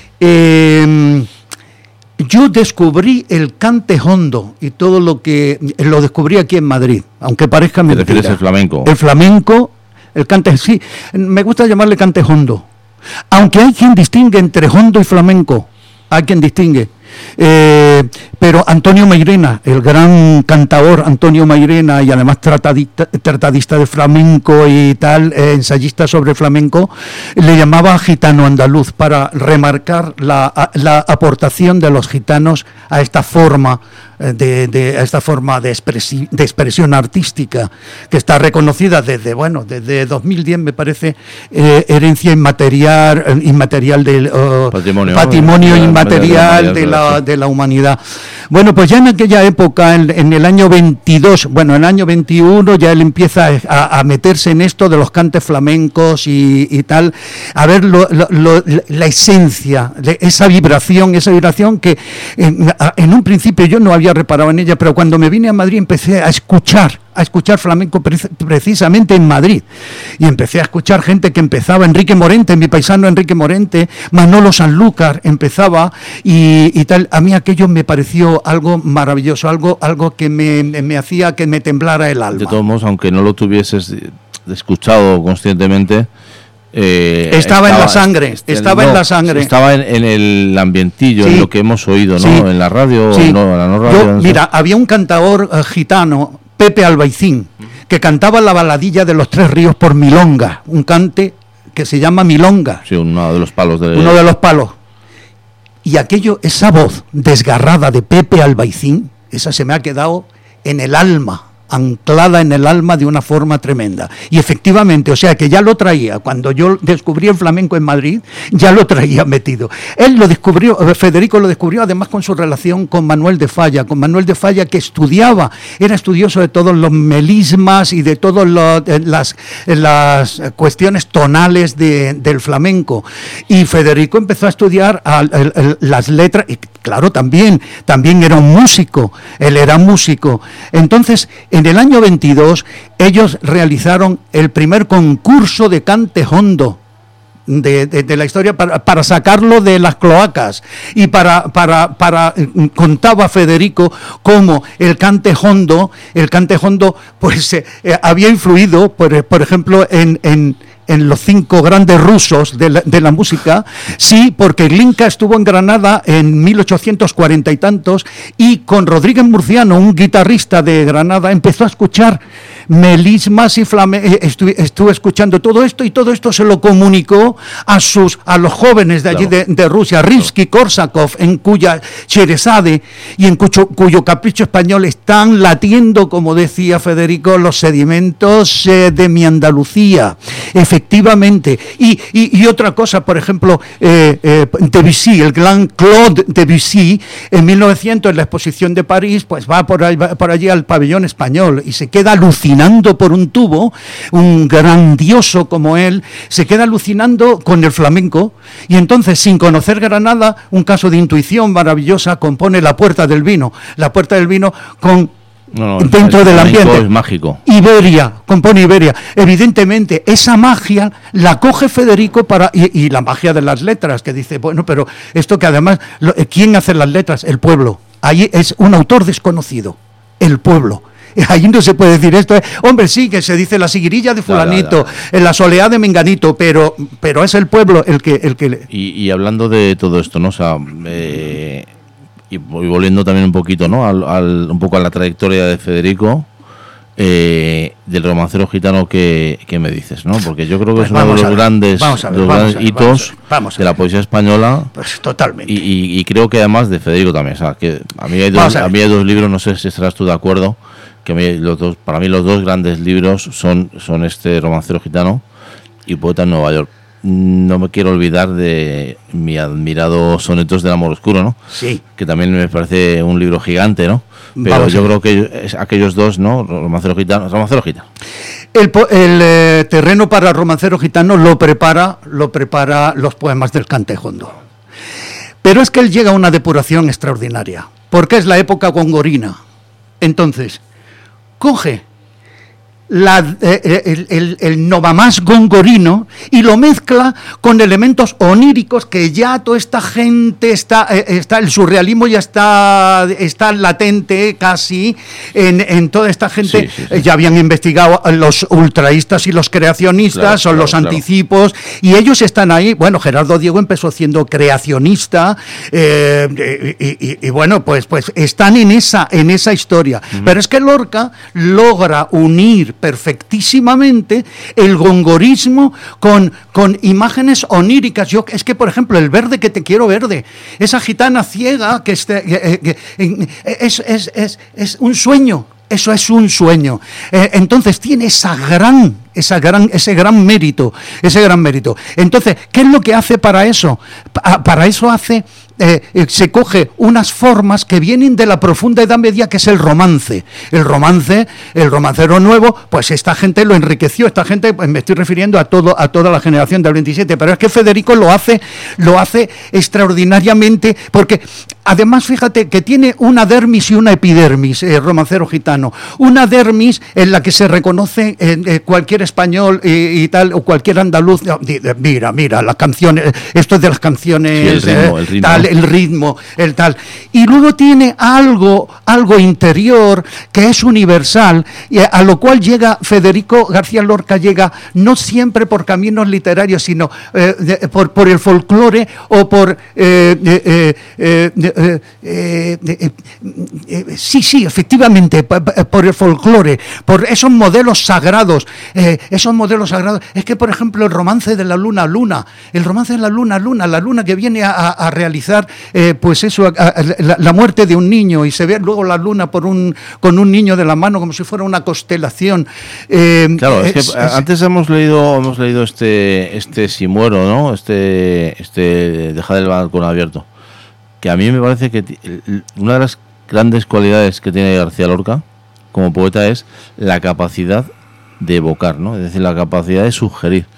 Yo descubrí el cante hondo y todo lo descubrí aquí en Madrid, aunque parezca mentira. ¿Te refieres al flamenco? El flamenco, el cante, sí, me gusta llamarle cante hondo, aunque hay quien distingue entre hondo y flamenco, hay quien distingue. Pero Antonio Mairena, el gran cantador Antonio Mairena, y además tratadista de flamenco y tal, ensayista sobre flamenco, le llamaba gitano andaluz para remarcar la aportación de los gitanos a esta forma de expresión artística que está reconocida desde 2010, me parece, herencia inmaterial del patrimonio inmaterial de la humanidad. Bueno, pues ya en aquella época, en el año 22, en el año 21, ya él empieza a meterse en esto de los cantes flamencos y tal, a ver la esencia, esa vibración que en un principio yo no había reparado en ella, pero cuando me vine a Madrid empecé a escuchar flamenco precisamente en Madrid, y empecé a escuchar gente que empezaba, Enrique Morente, mi paisano Enrique Morente, Manolo Sanlúcar empezaba y tal. A mí aquello me pareció algo maravilloso, algo que me hacía que me temblara el alma. De todos modos, aunque no lo tuvieses escuchado conscientemente, estaba en la sangre, estaba en el ambientillo, en lo que hemos oído, ¿no? En la radio, sí. En la no radio. Mira, había un cantador gitano, Pepe Albaicín, que cantaba la baladilla de los Tres Ríos por milonga, un cante que se llama milonga. Sí, uno de los palos. Uno de los palos. Y esa voz desgarrada de Pepe Albaicín, esa se me ha quedado en el alma, anclada en el alma de una forma tremenda. Y efectivamente, o sea que ya lo traía, cuando yo descubrí el flamenco en Madrid, ya lo traía metido. Él lo descubrió, Federico lo descubrió además con su relación con Manuel de Falla, que era estudioso de todos los melismas y de todas las cuestiones tonales del flamenco. Y Federico empezó a estudiar las letras, y claro, también era un músico, él era músico. Entonces, en el año 22, ellos realizaron el primer concurso de cante hondo de la historia para sacarlo de las cloacas, y contaba Federico cómo el cante hondo pues había influido, por ejemplo, en los 5 grandes rusos de la música, sí, porque Glinka estuvo en Granada en 1840 y tantos, y con Rodríguez Murciano, un guitarrista de Granada, empezó a escuchar melismas y estuvo escuchando todo esto, y todo esto se lo comunicó a los jóvenes de allí, de Rusia, Rimsky-Korsakov, en cuya Sherezade y en cuyo capricho español están latiendo, como decía Federico, los sedimentos de mi Andalucía. Efectivamente. Y otra cosa, por ejemplo, Debussy, el gran Claude Debussy, en 1900, en la exposición de París, pues va por allí al pabellón español y se queda alucinando por un tubo. Un grandioso como él se queda alucinando con el flamenco, y entonces, sin conocer Granada, un caso de intuición maravillosa, compone La Puerta del Vino con... dentro del ambiente es mágico. Compone Iberia. Evidentemente, esa magia la coge Federico y la magia de las letras, que dice, bueno, pero esto que además, ¿quién hace las letras? El pueblo. Ahí es un autor desconocido, el pueblo. Ahí no se puede decir esto. Hombre, sí, que se dice la siguirilla de fulanito, la soleá de menganito, pero es el pueblo el que... Y hablando de todo esto, ¿no? O sea, y volviendo también un poquito, ¿no? Un poco a la trayectoria de Federico, del romancero gitano que me dices, ¿no? Porque yo creo que pues es uno de los grandes hitos de la poesía española. Pues totalmente. Y creo que además de Federico también. O sea, que a mí hay dos libros, no sé si estarás tú de acuerdo, que para mí los dos grandes libros son este Romancero gitano y Poeta en Nueva York. No me quiero olvidar de mi admirado Sonetos del amor oscuro, ¿no? Sí. Que también me parece un libro gigante, ¿no? Pero yo creo que aquellos dos, ¿no? Romancero gitano. El terreno para el romancero gitano lo prepara los poemas del Cantejondo. Pero es que él llega a una depuración extraordinaria, porque es la época gongorina. Entonces, coge el novamás gongorino y lo mezcla con elementos oníricos que ya toda esta gente está el surrealismo ya está latente casi en toda esta gente. Sí. Ya habían investigado los ultraístas y los creacionistas, son los anticipos, y ellos están ahí. Bueno, Gerardo Diego empezó siendo creacionista, y bueno, pues están en esa historia. Pero es que Lorca logra unir perfectísimamente el gongorismo con imágenes oníricas. Es que, por ejemplo, el verde que te quiero verde, esa gitana ciega que es un sueño. Eso es un sueño. Entonces tiene ese gran mérito. Entonces, ¿qué es lo que hace para eso? Para eso se coge unas formas que vienen de la profunda Edad Media, que es el romance. El romancero nuevo, pues esta gente lo enriqueció. Esta gente, pues me estoy refiriendo a toda la generación del 27, pero es que Federico lo hace extraordinariamente, porque además, fíjate que tiene una dermis y una epidermis, romancero gitano. Una dermis en la que se reconoce cualquier español y tal, o cualquier andaluz. Mira, las canciones, esto es de las canciones, sí, el ritmo. Tal, el ritmo, el tal. Y luego tiene algo interior que es universal, y a lo cual llega Federico García Lorca, llega no siempre por caminos literarios, sino por el folclore o por... sí, efectivamente, por el folclore, por esos modelos sagrados. Es que, por ejemplo, el romance de la luna, la luna que viene a realizar, pues eso, la muerte de un niño, y se ve luego la luna con un niño de la mano como si fuera una constelación. Claro, es que antes hemos leído este Si muero, ¿no? Dejar el balcón abierto, que a mí me parece que una de las grandes cualidades que tiene García Lorca como poeta es la capacidad de evocar, ¿no? Es decir, la capacidad de sugerir.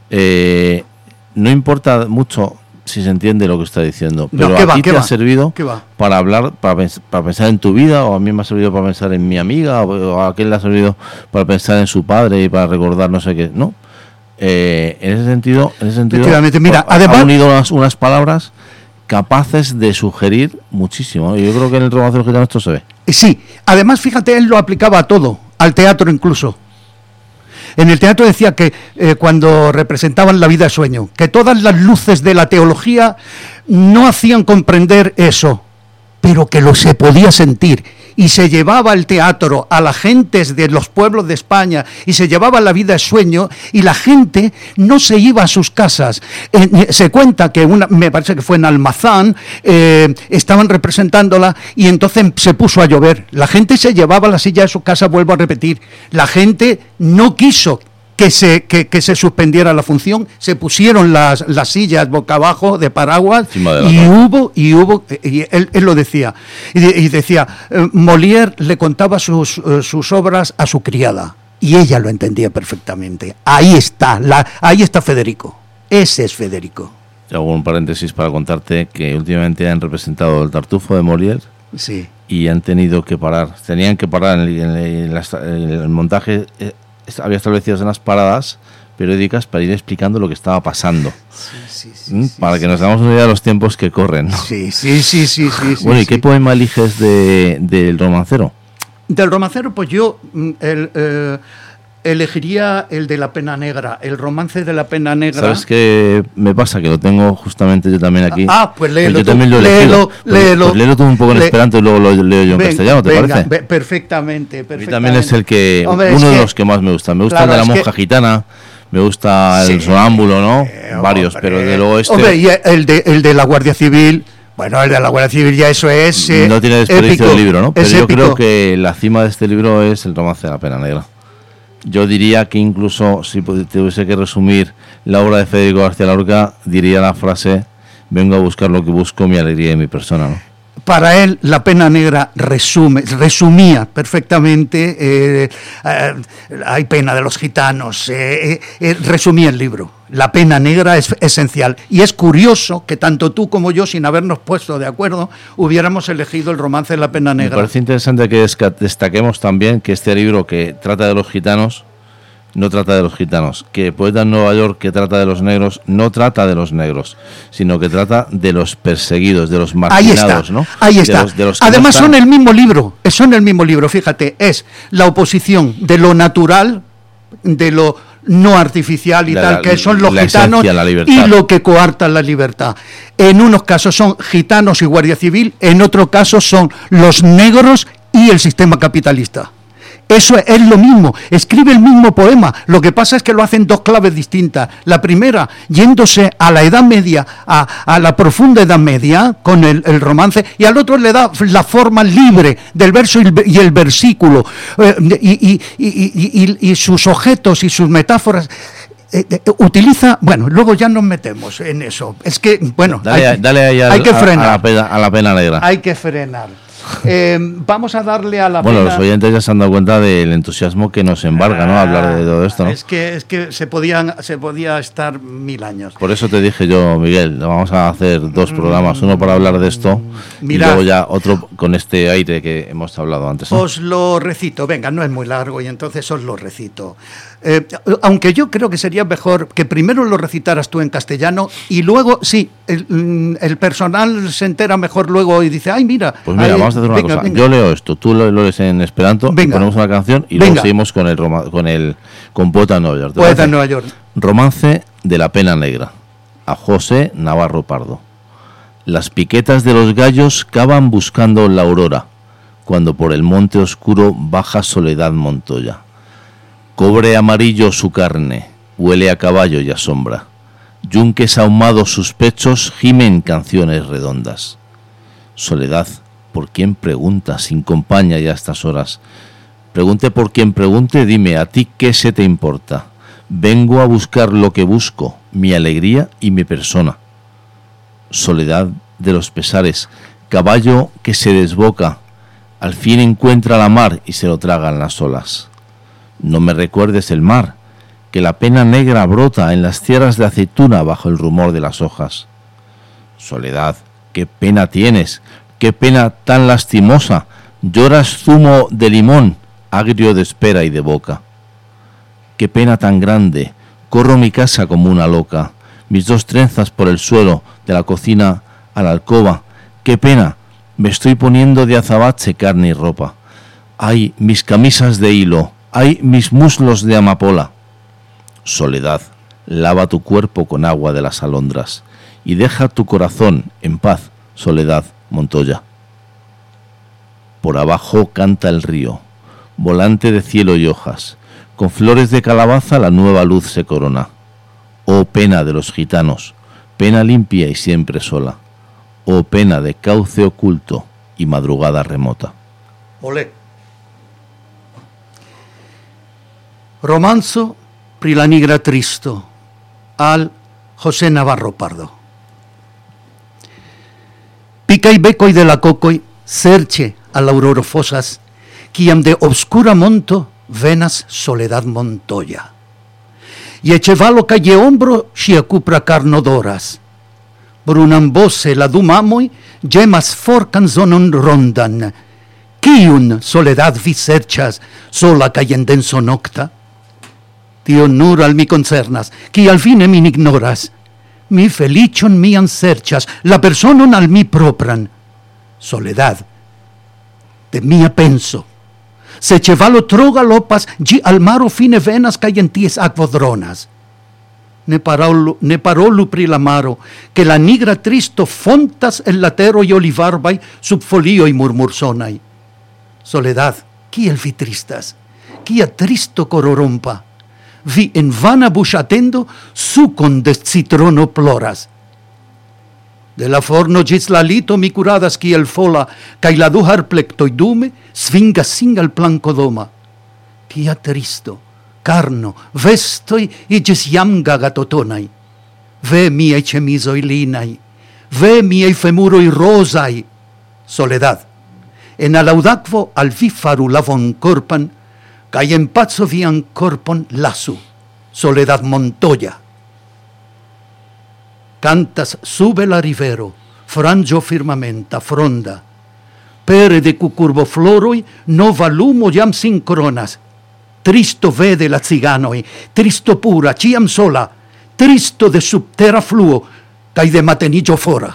No importa mucho si se entiende lo que está diciendo, pero a ti te ha servido para hablar, para pensar en tu vida, o a mí me ha servido para pensar en mi amiga, o a aquel le ha servido para pensar en su padre y para recordar no sé qué, ¿no? En ese sentido, mira, además, ha unido unas palabras capaces de sugerir muchísimo. Yo creo que en el romancero gitano esto se ve. Sí, además, fíjate, él lo aplicaba a todo, al teatro incluso. En el teatro decía que cuando representaban la vida de sueño, que todas las luces de la teología no hacían comprender eso, pero que se podía sentir. Y se llevaba el teatro a las gentes de los pueblos de España, y se llevaba la vida de sueño, y la gente no se iba a sus casas. Se cuenta que me parece que fue en Almazán, estaban representándola, y entonces se puso a llover. La gente se llevaba la silla de su casa, vuelvo a repetir. La gente no quiso que se suspendiera la función, se pusieron las sillas boca abajo de paraguas, y él lo decía, y decía, Molière le contaba sus obras a su criada, y ella lo entendía perfectamente. Ahí está Federico, ese es Federico. Hago un paréntesis para contarte que últimamente han representado el Tartufo de Molière. Sí. Y tenían que parar en el montaje. Había establecido unas paradas periódicas para ir explicando lo que estaba pasando. Para que nos damos una idea de los tiempos que corren, ¿no? Sí. Bueno, ¿y qué poema eliges del romancero? Del romancero, pues yo elegiría el de La Pena Negra, el romance de La Pena Negra. ¿Sabes qué me pasa? Que lo tengo justamente yo también aquí. Pues léelo. Yo también lo he elegido. Léelo. Pues léelo tú un poco en esperanto y luego lo leo yo en castellano, ¿te parece? Perfectamente. A mí también es el que, Hombre, uno de los que más me gusta. Me gusta, claro, el de la monja gitana, me gusta el sonámbulo, ¿no? Varios, pero de luego este... Hombre, y el de la Guardia Civil... Bueno, el de la Guardia Civil ya eso es no tiene desperdicio épico, del libro, ¿no? Pero yo épico. creo que la cima de este libro es el romance de La Pena Negra. Yo diría que incluso si tuviese que resumir la obra de Federico García Lorca, diría la frase: vengo a buscar lo que busco, mi alegría y mi persona, ¿no? Para él, La Pena Negra resumía perfectamente, hay pena de los gitanos, resumía el libro. La Pena Negra es esencial. Y es curioso que tanto tú como yo, sin habernos puesto de acuerdo, hubiéramos elegido el romance de La Pena Negra. Me parece interesante que destaquemos también que este libro, que trata de los gitanos, no trata de los gitanos, que Poeta en Nueva York, que trata de los negros, no trata de los negros, sino que trata de los perseguidos, de los marginados, ¿no? Ahí está. De los Además son el mismo libro, fíjate, es la oposición de lo natural, de lo no artificial y tal, que son los gitanos, y lo que coarta la libertad. En unos casos son gitanos y Guardia Civil, en otros casos son los negros y el sistema capitalista. Eso es lo mismo, escribe el mismo poema, lo que pasa es que lo hacen dos claves distintas. La primera, yéndose a la Edad Media, a la profunda Edad Media, con el romance, y al otro le da la forma libre del verso y el versículo, y sus objetos y sus metáforas. Utiliza, bueno, luego ya nos metemos en eso. Es que, bueno, dale ahí hay que frenar. A la Pena Negra. Hay que frenar. Vamos a darle a la bueno, pena. Los oyentes ya se han dado cuenta del entusiasmo que nos embarga, ¿no? Hablar de todo esto, ¿no? Es que se podía estar 1000 años. Por eso te dije yo, Miguel, vamos a hacer dos programas, uno para hablar de esto y luego ya otro con este aire que hemos hablado antes, ¿no? Os lo recito, venga, no es muy largo y entonces os lo recito. Aunque yo creo que sería mejor que primero lo recitaras tú en castellano y luego, sí, el personal se entera mejor luego y dice, ay, mira. Pues mira, vamos a hacer una cosa. Venga. Yo leo esto, tú lo lees en esperanto, y ponemos una canción y luego seguimos con Poeta en Nueva York. Poeta en Nueva York. Romance de La Pena Negra, a José Navarro Pardo. Las piquetas de los gallos cavan buscando la aurora, cuando por el monte oscuro baja Soledad Montoya. Cobre amarillo su carne, huele a caballo y a sombra. Yunques ahumados sus pechos gimen canciones redondas. Soledad, ¿por quién pregunta sin compañía ya a estas horas? Pregunte por quien pregunte, dime, ¿a ti qué se te importa? Vengo a buscar lo que busco, mi alegría y mi persona. Soledad de los pesares, caballo que se desboca, al fin encuentra la mar y se lo tragan las olas. No me recuerdes el mar, que la pena negra brota en las tierras de aceituna bajo el rumor de las hojas. Soledad, qué pena tienes, qué pena tan lastimosa, lloras zumo de limón, agrio de espera y de boca. Qué pena tan grande, corro mi casa como una loca, mis dos trenzas por el suelo, de la cocina a la alcoba. Qué pena, me estoy poniendo de azabache carne y ropa. Ay, mis camisas de hilo, ay, mis muslos de amapola. Soledad, lava tu cuerpo con agua de las alondras y deja tu corazón en paz, Soledad Montoya. Por abajo canta el río, volante de cielo y hojas, con flores de calabaza la nueva luz se corona. Oh pena de los gitanos, pena limpia y siempre sola, oh pena de cauce oculto y madrugada remota. Olé. Romanzo pri la nigra tristo al José Navarro Pardo. Picai becoi de la cocoi serche al auroro fosas, quiam de obscura monto venas Soledad Montoya. Y echevalo calle hombro scia cupra carnodoras. Brunambose la dumamoi gemas for canzonon rondan. Quiun Soledad vi serchas sola cayendenso nocta? Tio nur al mi concernas, qui al fine min ignoras. Mi felicion mian serchas, la personon al mi propran. Soledad, de mia penso, se cevalo troga lopas, gi al maro fine venas kaj en ties akvodronas. Ne parolu pri la maro, che la nigra tristo fontas el lateroj olivarbaj sub folioj murmursonaj. Soledad, kiel vi tristas? Kia tristo koro rompa? Vi en vana buŝatendo sukon de citrono ploras. De la forno ĝis la lito mi kuradas kiel fola, kaj la du harplektoj dume svingas sin al planko doma. Kia tristo, carno, vestoj iĝis jam gagatotonaj. Ve miaj ĉemizoj linaj, ve miaj femuroj rozaj. Soledad, en alaŭdakvo al vi faru lavon korpan, kaj en paco vian korpon lasu. Soledad Montoya. Cantas sube la rivero, frangio firmamenta, fronda. Pere de cucurbofloroi, nova lumo jam sincronas. Tristo vede la ciganoi, tristo pura, ciam sola, tristo de subterra fluo, cae de matenillo fora.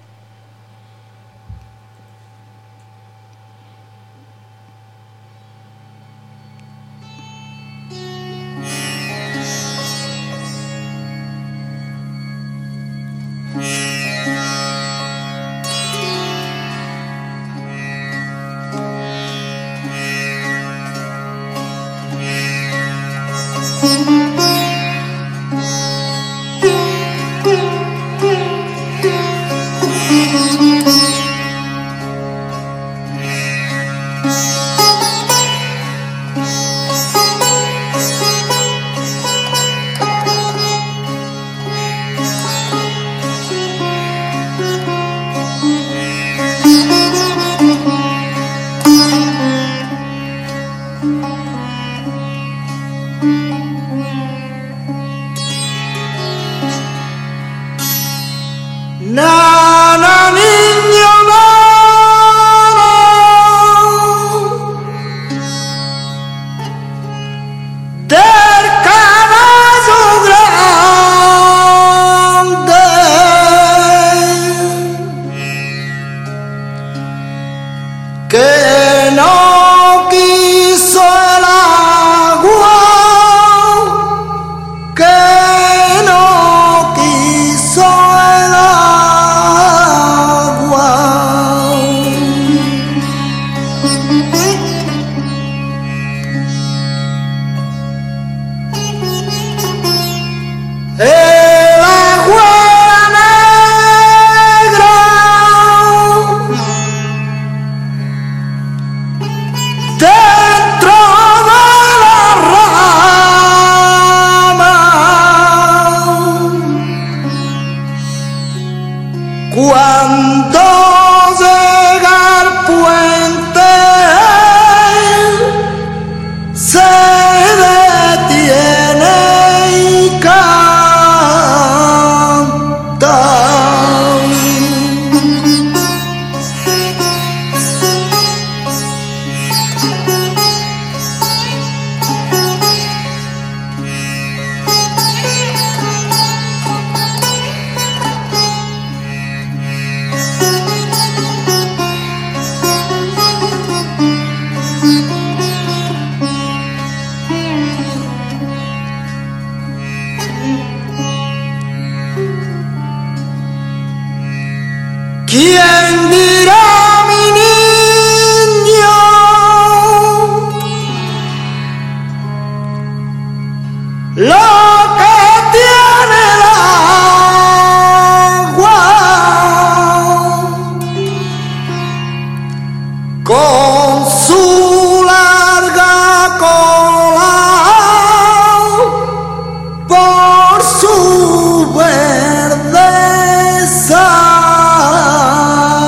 ¿Quién dirá, mi niño, lo que tiene el agua? Con su larga cola, por su verdeza.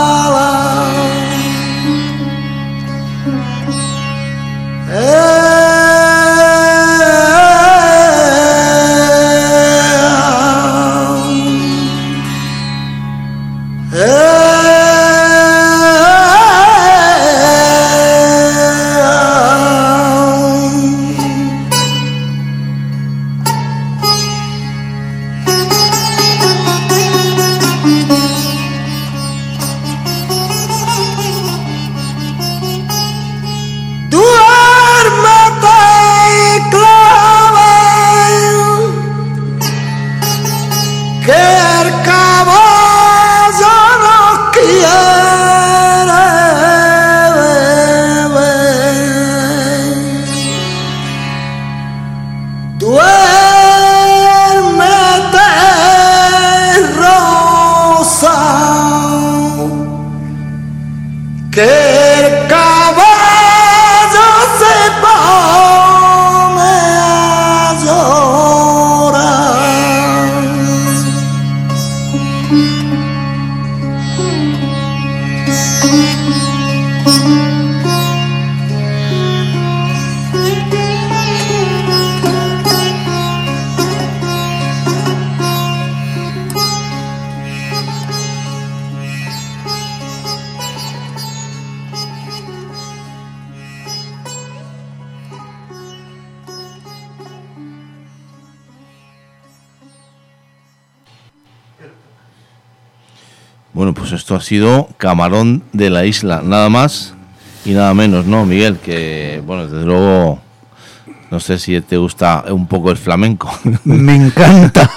que el caballo no quiere beber. Duérmete, rosa, que el caballo se pone a llorar. Bueno, pues esto ha sido Camarón de la Isla, nada más y nada menos, ¿no, Miguel? Que, bueno, desde luego, no sé si te gusta un poco el flamenco. Me encanta,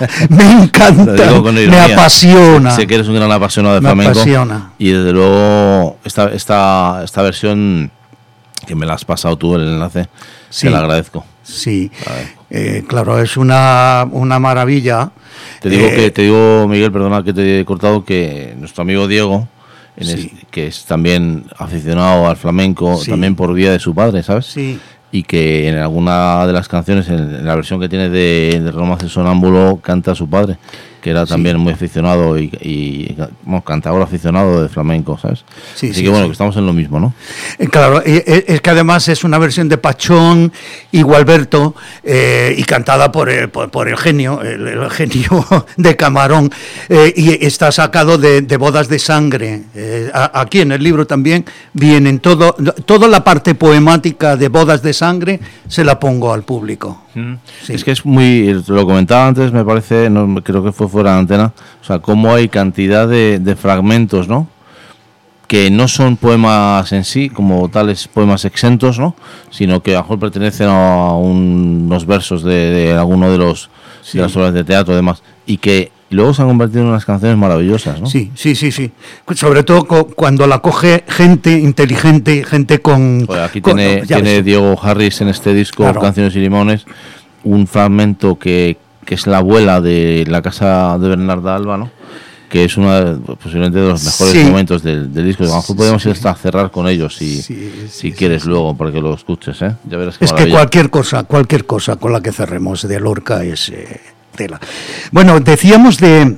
Lo digo con me ironía. apasiona. Sé que eres un gran apasionado de Me flamenco. apasiona. Y desde luego, esta versión que me la has pasado tú, el enlace, Sí. te la agradezco. Sí, claro, es una maravilla. Te digo, Miguel, perdona que te he cortado, que nuestro amigo Diego, Sí. que es también aficionado al flamenco, Sí. también por vía de su padre, ¿sabes? Sí, Y que en alguna de las canciones, en la versión que tiene de Romance Sonámbulo, canta a su padre, que era también muy aficionado y bueno, cantador aficionado de flamenco, ¿sabes? Sí, Así sí, que bueno, sí. que estamos en lo mismo, ¿no? Claro, es que además es una versión de Pachón y Gualberto y cantada por el genio, el genio de Camarón, y está sacado de Bodas de Sangre. Aquí en el libro también vienen toda la parte poemática de Bodas de Sangre, se la pongo al público. Sí. Es que es muy, te lo comentaba antes, me parece, no, creo que fue fuera de antena, o sea, cómo hay cantidad de fragmentos, ¿no? Que no son poemas en sí, como tales poemas exentos, ¿no? Sino que a lo mejor pertenecen a unos versos de alguno de las obras de teatro y demás, y que luego se han convertido en unas canciones maravillosas, ¿no? Sí. Sobre todo cuando la coge gente inteligente, gente con... Pues aquí con- tiene ya ves. Diego Harris en este disco, Claro. Canciones y Limones, un fragmento que es la abuela de la casa de Bernarda Alba, ¿no? Que es posiblemente de los mejores Sí. momentos del disco. A lo mejor podemos ir hasta cerrar con ellos si quieres luego, para que lo escuches, ¿eh? Ya verás qué Es que maravilla. cualquier cosa con la que cerremos de Lorca es tela. Bueno, decíamos de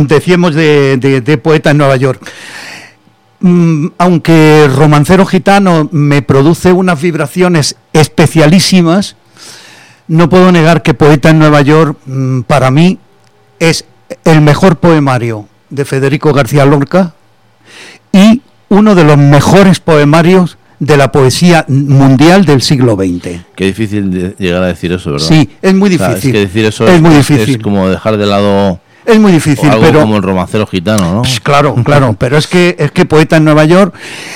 poeta en Nueva York. Aunque Romancero Gitano me produce unas vibraciones especialísimas, no puedo negar que Poeta en Nueva York, para mí, es el mejor poemario de Federico García Lorca y uno de los mejores poemarios de la poesía mundial del siglo XX. Qué difícil llegar a decir eso, ¿verdad? Sí, es muy O sea, difícil. es que decir eso es muy difícil. es como dejar de lado Es muy difícil, algo pero como el Romancero Gitano, ¿no? pues, claro, pero es que Poeta en Nueva York,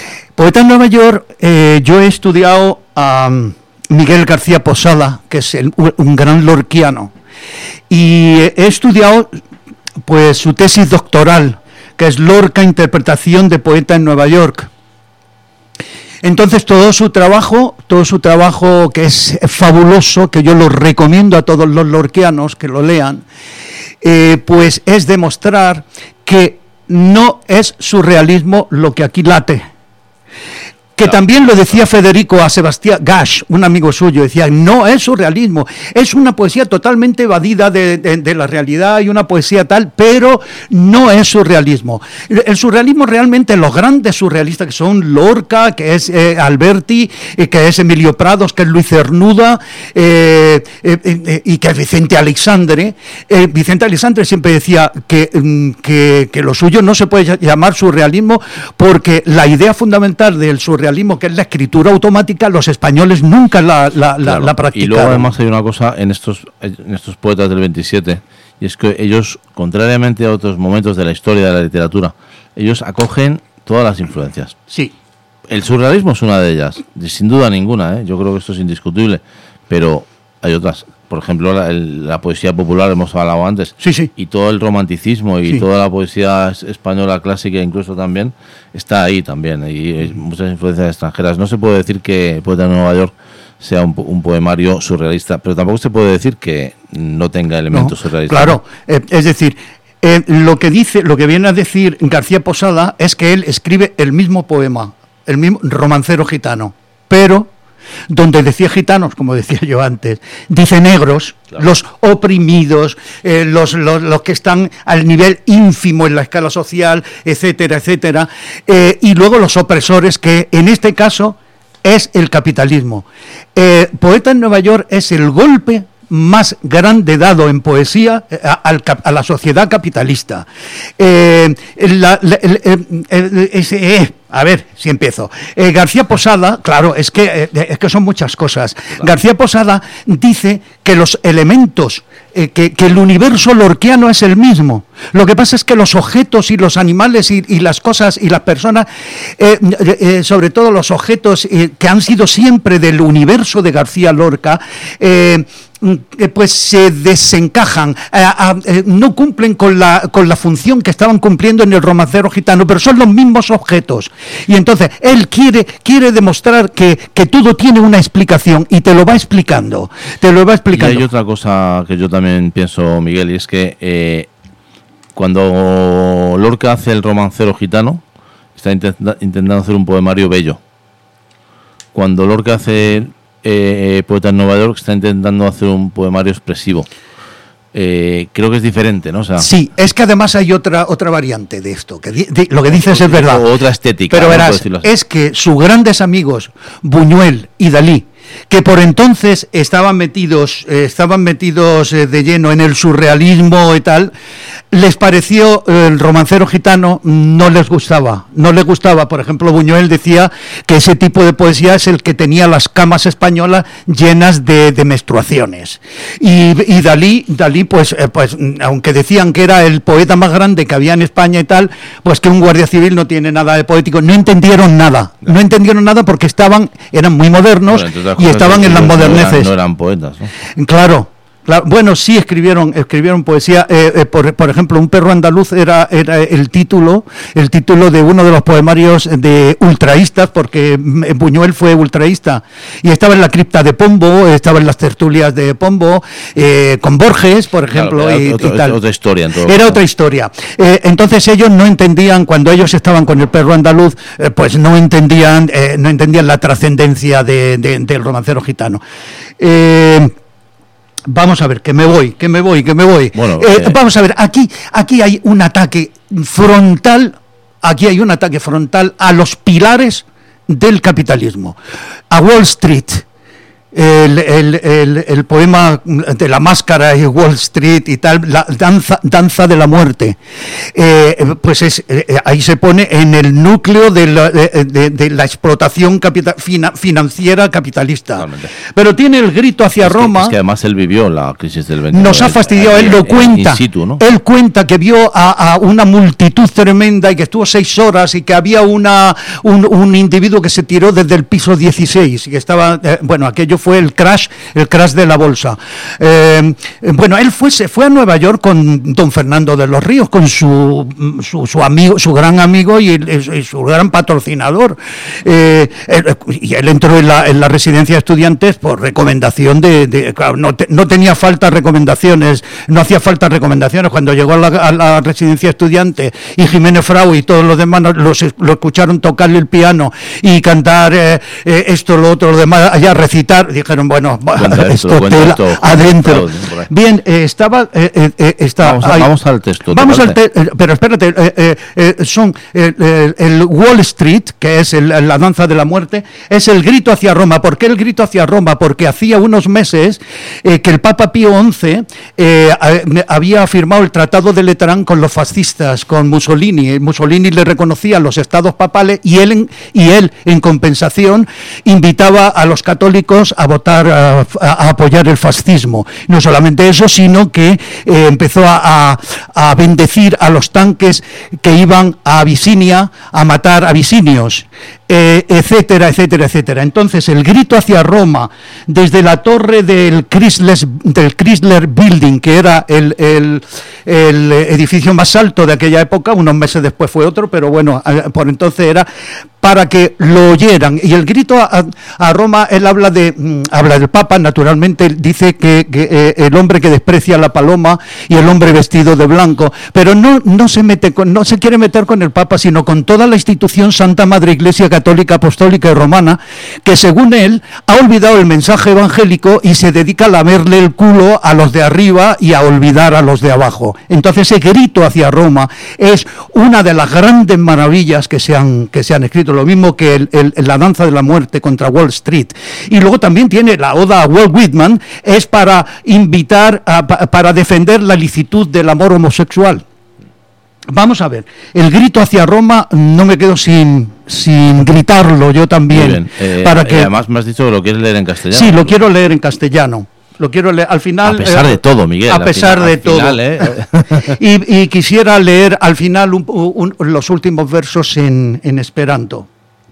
yo he estudiado a Miguel García Posada, que es un gran lorquiano, y he estudiado pues su tesis doctoral, que es Lorca, interpretación de Poeta en Nueva York. Entonces todo su trabajo que es fabuloso, que yo lo recomiendo a todos los lorquianos que lo lean, pues es demostrar que no es surrealismo lo que aquí late. Que también lo decía Federico a Sebastián Gasch, un amigo suyo, decía, no es surrealismo, es una poesía totalmente evadida de la realidad y una poesía tal, pero no es surrealismo. El surrealismo realmente, los grandes surrealistas que son Lorca, que es Alberti, que es Emilio Prados, que es Luis Cernuda, y que es Vicente Aleixandre. Vicente Aleixandre siempre decía que lo suyo no se puede llamar surrealismo porque la idea fundamental del surrealismo, que es la escritura automática, los españoles nunca la practicaron. Y luego además hay una cosa en estos poetas del 27, y es que ellos, contrariamente a otros momentos de la historia de la literatura, ellos acogen todas las influencias. Sí. El surrealismo es una de ellas, sin duda ninguna, ¿eh? Yo creo que esto es indiscutible, pero hay otras. por ejemplo, la poesía popular, hemos hablado antes, Sí. y todo el romanticismo y toda la poesía española clásica incluso también, está ahí también, y muchas influencias extranjeras. No se puede decir que Poeta de Nueva York sea un poemario surrealista, pero tampoco se puede decir que no tenga elementos surrealistas. Claro, es decir, lo que viene a decir García Posada es que él escribe el mismo poema, el mismo Romancero Gitano, pero donde decía gitanos, como decía yo antes, dice negros, claro, los oprimidos, los que están al nivel ínfimo en la escala social, etcétera, etcétera, y luego los opresores, que en este caso es el capitalismo. Poeta en Nueva York es el golpe más grande dado en poesía a la sociedad capitalista. A ver si empiezo. García Posada, claro, es que son muchas cosas. Claro. García Posada dice que los elementos, que el universo lorquiano es el mismo. Lo que pasa es que los objetos y los animales y las cosas y las personas, sobre todo los objetos que han sido siempre del universo de García Lorca, pues se desencajan, no cumplen con la función que estaban cumpliendo en el Romancero Gitano, pero son los mismos objetos. Y entonces él quiere demostrar que todo tiene una explicación y te lo va explicando. Y hay otra cosa que yo también pienso, Miguel, y es que cuando Lorca hace el Romancero Gitano, está intentando hacer un poemario bello. Cuando Lorca hace Poeta en Nueva York, está intentando hacer un poemario expresivo. Creo que es diferente, ¿no? O sea, sí, es que además hay otra variante de esto, que lo que dices es verdad. O otra estética. Pero verás, es que sus grandes amigos, Buñuel y Dalí, que por entonces estaban metidos de lleno en el surrealismo y tal, les pareció el Romancero Gitano, no les gustaba. Por ejemplo, Buñuel decía que ese tipo de poesía es el que tenía las camas españolas llenas de menstruaciones. Y Dalí, pues aunque decían que era el poeta más grande que había en España y tal, pues que un guardia civil no tiene nada de poético. No entendieron nada porque eran muy modernos, bueno, y estaban en las moderneces. No eran poetas, ¿no? Claro. Bueno, sí escribieron poesía. Por ejemplo, Un perro andaluz era el título de uno de los poemarios de ultraístas, porque Buñuel fue ultraísta. Y estaba en la cripta de Pombo, estaba en las tertulias de Pombo, con Borges, por ejemplo, claro, tal. Otra historia. Era otra historia. Entonces ellos no entendían, cuando ellos estaban con El perro andaluz, pues no entendían la trascendencia del Romancero Gitano. Vamos a ver, que me voy. Bueno, vamos a ver, aquí hay un ataque frontal, a los pilares del capitalismo, a Wall Street. El poema de la máscara y Wall Street y tal, la danza de la muerte, pues ahí se pone en el núcleo de la explotación financiera capitalista. Totalmente. Pero tiene el grito hacia Roma. Es que además él vivió la crisis del 29. Nos ha fastidiado, él lo cuenta. In situ, ¿no? Él cuenta que vio a una multitud tremenda y que estuvo 6 horas y que había un individuo que se tiró desde el piso 16 y que estaba, aquello fue el crash de la bolsa. Él se fue a Nueva York con don Fernando de los Ríos, con su amigo, su gran amigo y su gran patrocinador. Y él entró en la residencia de estudiantes por recomendación claro, no tenía falta recomendaciones, no hacía falta recomendaciones. Cuando llegó a la residencia de estudiantes y Jiménez Frau y todos los demás lo escucharon tocarle el piano y cantar esto, lo otro, lo demás, allá recitar, dijeron, bueno, esto adentro. Bien, vamos al texto. Pero espérate, son el Wall Street, que es la danza de la muerte, es el grito hacia Roma. ¿Por qué el grito hacia Roma? Porque hacía unos meses que el Papa Pío XI había firmado el Tratado de Letrán con los fascistas, con Mussolini. Mussolini le reconocía los estados papales y él en compensación invitaba a los católicos a a votar, a apoyar el fascismo. No solamente eso, sino que empezó a bendecir a los tanques que iban a Abisinia a matar abisinios, etcétera, etcétera, etcétera. Entonces, el grito hacia Roma, desde la torre del Chrysler Building, que era el edificio más alto de aquella época, unos meses después fue otro, pero bueno, por entonces era para que lo oyeran. Y el grito a Roma, él habla del Papa, naturalmente, dice que el hombre que desprecia la paloma y el hombre vestido de blanco, pero no se quiere meter con el Papa, sino con toda la institución Santa Madre Iglesia Católica, Apostólica y Romana, que según él ha olvidado el mensaje evangélico y se dedica a lamerle el culo a los de arriba y a olvidar a los de abajo. Entonces ese grito hacia Roma es una de las grandes maravillas que se han escrito, lo mismo que la danza de la muerte contra Wall Street. Y luego también tiene la oda a Walt Whitman, es para invitar, para defender la licitud del amor homosexual. Vamos a ver, el grito hacia Roma, no me quedo sin gritarlo yo también. Para que, además me has dicho que lo quieres leer en castellano. Sí, lo quiero leer en castellano. Lo quiero leer al final. A pesar de todo, Miguel. A pesar de todo. Y quisiera leer al final los últimos versos en esperanto.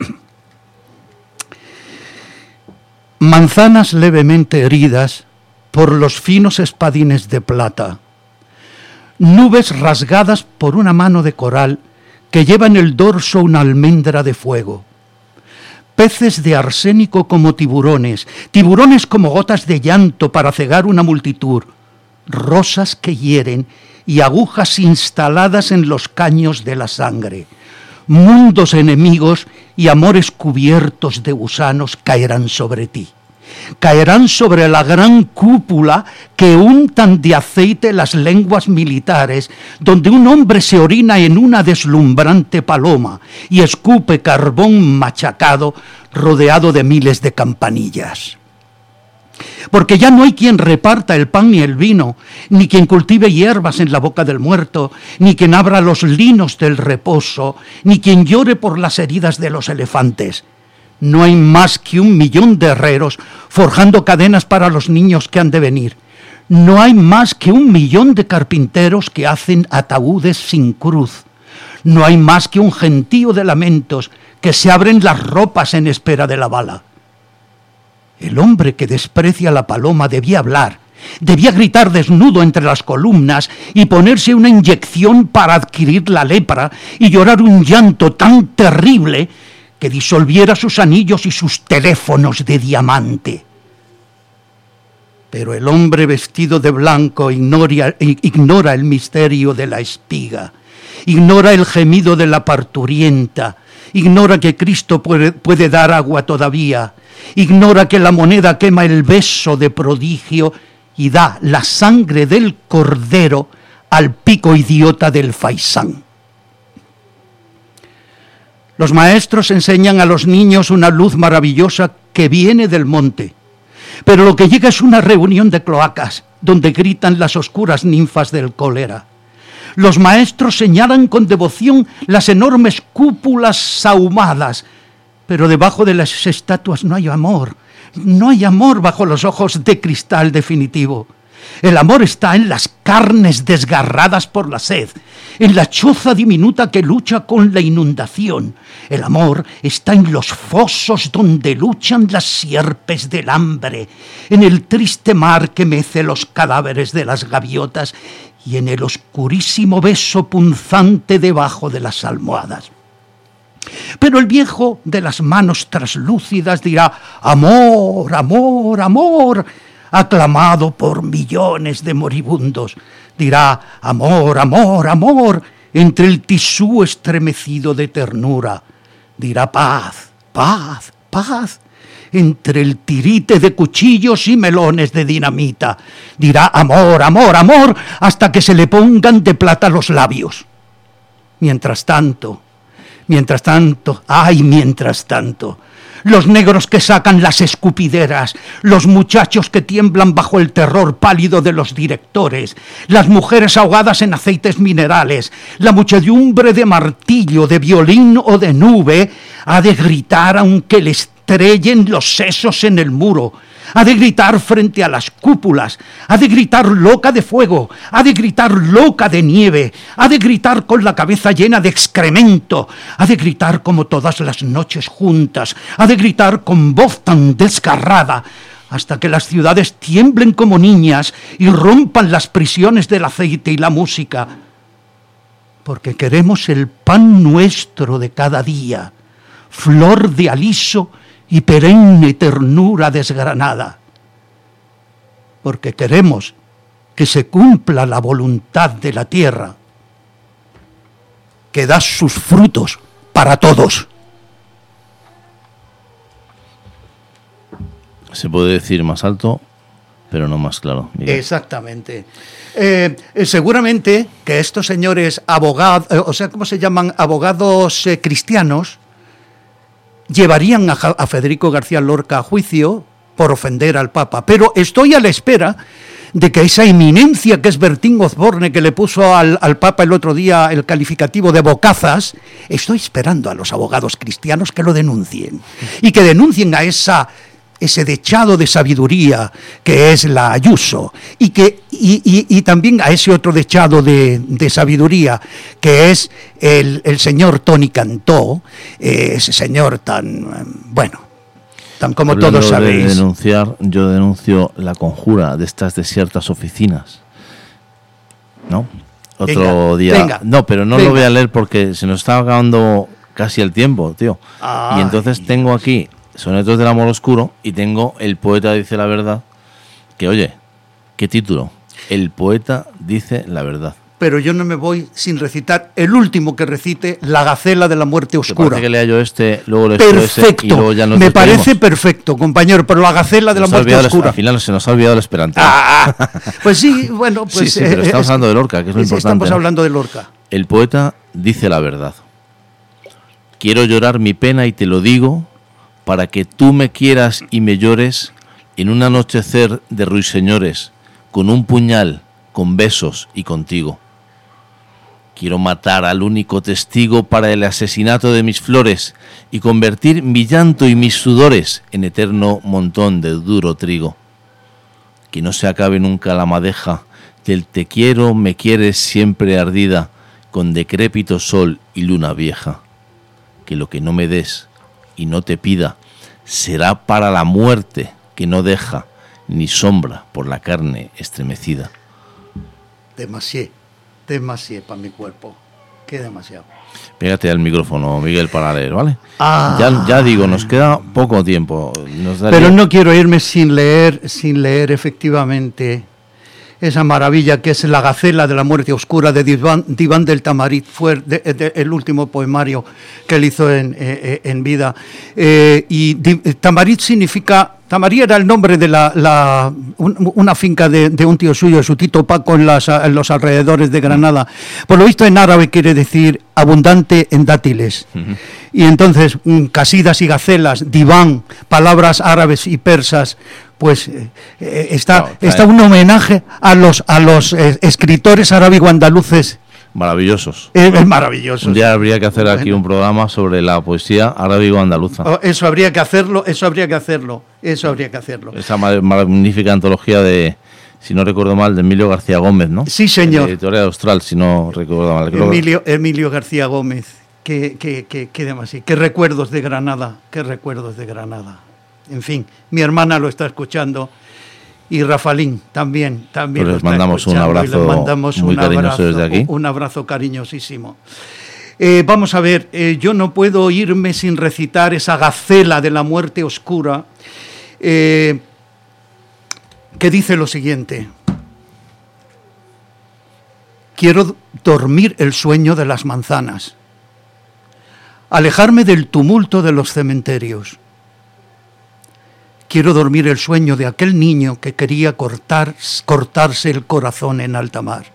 Manzanas levemente heridas por los finos espadines de plata. Nubes rasgadas por una mano de coral que lleva en el dorso una almendra de fuego. Peces de arsénico como tiburones, tiburones como gotas de llanto para cegar una multitud, rosas que hieren y agujas instaladas en los caños de la sangre. Mundos enemigos y amores cubiertos de gusanos caerán sobre ti. Caerán sobre la gran cúpula que untan de aceite las lenguas militares, donde un hombre se orina en una deslumbrante paloma y escupe carbón machacado rodeado de miles de campanillas. Porque ya no hay quien reparta el pan ni el vino, ni quien cultive hierbas en la boca del muerto, ni quien abra los linos del reposo, ni quien llore por las heridas de los elefantes. No hay más que 1 millón de herreros forjando cadenas para los niños que han de venir. No hay más que 1 millón de carpinteros que hacen ataúdes sin cruz. No hay más que un gentío de lamentos que se abren las ropas en espera de la bala. El hombre que desprecia la paloma debía hablar, debía gritar desnudo entre las columnas y ponerse una inyección para adquirir la lepra y llorar un llanto tan terrible que disolviera sus anillos y sus teléfonos de diamante. Pero el hombre vestido de blanco ignora el misterio de la espiga, ignora el gemido de la parturienta, ignora que Cristo puede dar agua todavía, ignora que la moneda quema el beso de prodigio y da la sangre del cordero al pico idiota del faisán. Los maestros enseñan a los niños una luz maravillosa que viene del monte, pero lo que llega es una reunión de cloacas donde gritan las oscuras ninfas del cólera. Los maestros señalan con devoción las enormes cúpulas sahumadas, pero debajo de las estatuas no hay amor bajo los ojos de cristal definitivo. El amor está en las carnes desgarradas por la sed, en la choza diminuta que lucha con la inundación. El amor está en los fosos donde luchan las sierpes del hambre, en el triste mar que mece los cadáveres de las gaviotas y en el oscurísimo beso punzante debajo de las almohadas. Pero el viejo de las manos traslúcidas dirá: amor, amor, amor, aclamado por millones de moribundos. Dirá: amor, amor, amor, entre el tisú estremecido de ternura. Dirá: paz, paz, paz, entre el tirite de cuchillos y melones de dinamita. Dirá: amor, amor, amor, hasta que se le pongan de plata los labios. Mientras tanto, los negros que sacan las escupideras, los muchachos que tiemblan bajo el terror pálido de los directores, las mujeres ahogadas en aceites minerales, la muchedumbre de martillo, de violín o de nube, ha de gritar aunque le estrellen los sesos en el muro. ha de gritar frente a las cúpulas, ha de gritar loca de fuego, ha de gritar loca de nieve, ha de gritar con la cabeza llena de excremento, ha de gritar como todas las noches juntas, ha de gritar con voz tan desgarrada, hasta que las ciudades tiemblen como niñas y rompan las prisiones del aceite y la música, porque queremos el pan nuestro de cada día, flor de aliso y perenne ternura desgranada, porque queremos que se cumpla la voluntad de la tierra, que da sus frutos para todos. Se puede decir más alto, pero no más claro, Miguel. Exactamente. Seguramente que estos señores abogados, ¿cómo se llaman? Abogados cristianos, llevarían a Federico García Lorca a juicio por ofender al Papa. Pero estoy a la espera de que esa eminencia que es Bertín Osborne, que le puso al Papa el otro día el calificativo de bocazas, estoy esperando a los abogados cristianos que lo denuncien. Y que denuncien a ese dechado de sabiduría que es la Ayuso, y también a ese otro dechado de sabiduría que es el señor Toni Cantó, ese señor tan como hablando todos sabéis. De denunciar, yo denuncio la conjura de estas desiertas oficinas, ¿no? Otro día. Venga, no, pero no lo voy a leer porque se nos está acabando casi el tiempo, tío. Ay. Y entonces tengo aquí Sonetos del amor oscuro y tengo El poeta dice la verdad, que oye, ¿qué título? El poeta dice la verdad. Pero yo no me voy sin recitar el último que recite, La gacela de la muerte oscura. Parece que lea yo luego le perfecto, y luego ya nos me despedimos. parece perfecto, compañero, pero La gacela de la muerte oscura. Al final se nos ha olvidado el esperanto. Pues sí, bueno, pues sí, pero estamos hablando de Lorca, que es lo importante. Estamos hablando de Lorca. El poeta dice la verdad. Quiero llorar mi pena y te lo digo, para que tú me quieras y me llores en un anochecer de ruiseñores, con un puñal, con besos y contigo. Quiero matar al único testigo para el asesinato de mis flores y convertir mi llanto y mis sudores en eterno montón de duro trigo. Que no se acabe nunca la madeja del te quiero, me quieres siempre ardida, con decrépito sol y luna vieja. Que lo que no me des y no te pida será para la muerte que no deja ni sombra por la carne estremecida. Demasiado para mi cuerpo. Qué demasiado. Pégate al micrófono, Miguel, para leer, ¿vale? Ya digo, nos queda poco tiempo. Pero no quiero irme sin leer efectivamente esa maravilla que es La gacela de la muerte oscura de Diván del Tamarit, fue el último poemario que él hizo en vida. Y Tamarit significa... Tamarí era el nombre de una finca de un tío suyo, su Tito Paco, en los alrededores de Granada. Por lo visto en árabe quiere decir abundante en dátiles. Uh-huh. Y entonces, casidas y gacelas, diván, palabras árabes y persas, pues está un homenaje a los escritores árabe-andaluces. Maravillosos. Es maravilloso. Un día habría que hacer aquí un programa sobre la poesía árabe-andaluza. Eso habría que hacerlo. Esa magnífica antología de, si no recuerdo mal, de Emilio García Gómez, ¿no? Sí, señor. Editorial Austral, si no recuerdo mal. Emilio García Gómez. Qué demasiado. Qué recuerdos de Granada. En fin, mi hermana lo está escuchando. Y Rafalín también. Pues les mandamos un abrazo muy cariñoso desde aquí. Un abrazo cariñosísimo. Vamos a ver, yo no puedo irme sin recitar esa gacela de la muerte oscura, que dice lo siguiente. Quiero dormir el sueño de las manzanas, alejarme del tumulto de los cementerios. Quiero dormir el sueño de aquel niño que quería cortarse el corazón en alta mar.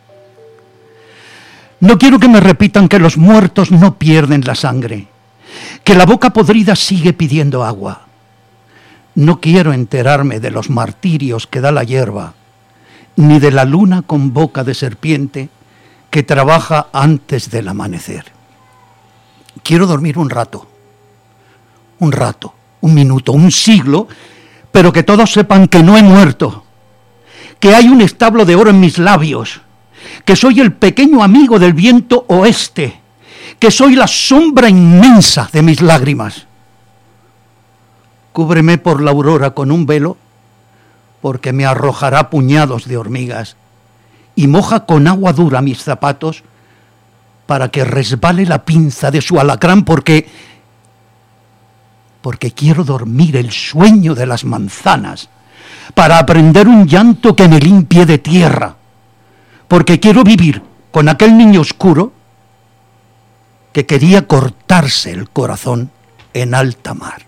No quiero que me repitan que los muertos no pierden la sangre, que la boca podrida sigue pidiendo agua. No quiero enterarme de los martirios que da la hierba, ni de la luna con boca de serpiente que trabaja antes del amanecer. Quiero dormir un rato, un minuto, un siglo, pero que todos sepan que no he muerto, que hay un establo de oro en mis labios, que soy el pequeño amigo del viento oeste, que soy la sombra inmensa de mis lágrimas. Cúbreme por la aurora con un velo, porque me arrojará puñados de hormigas, y moja con agua dura mis zapatos, para que resbale la pinza de su alacrán, porque quiero dormir el sueño de las manzanas, para aprender un llanto que me limpie de tierra, porque quiero vivir con aquel niño oscuro que quería cortarse el corazón en alta mar.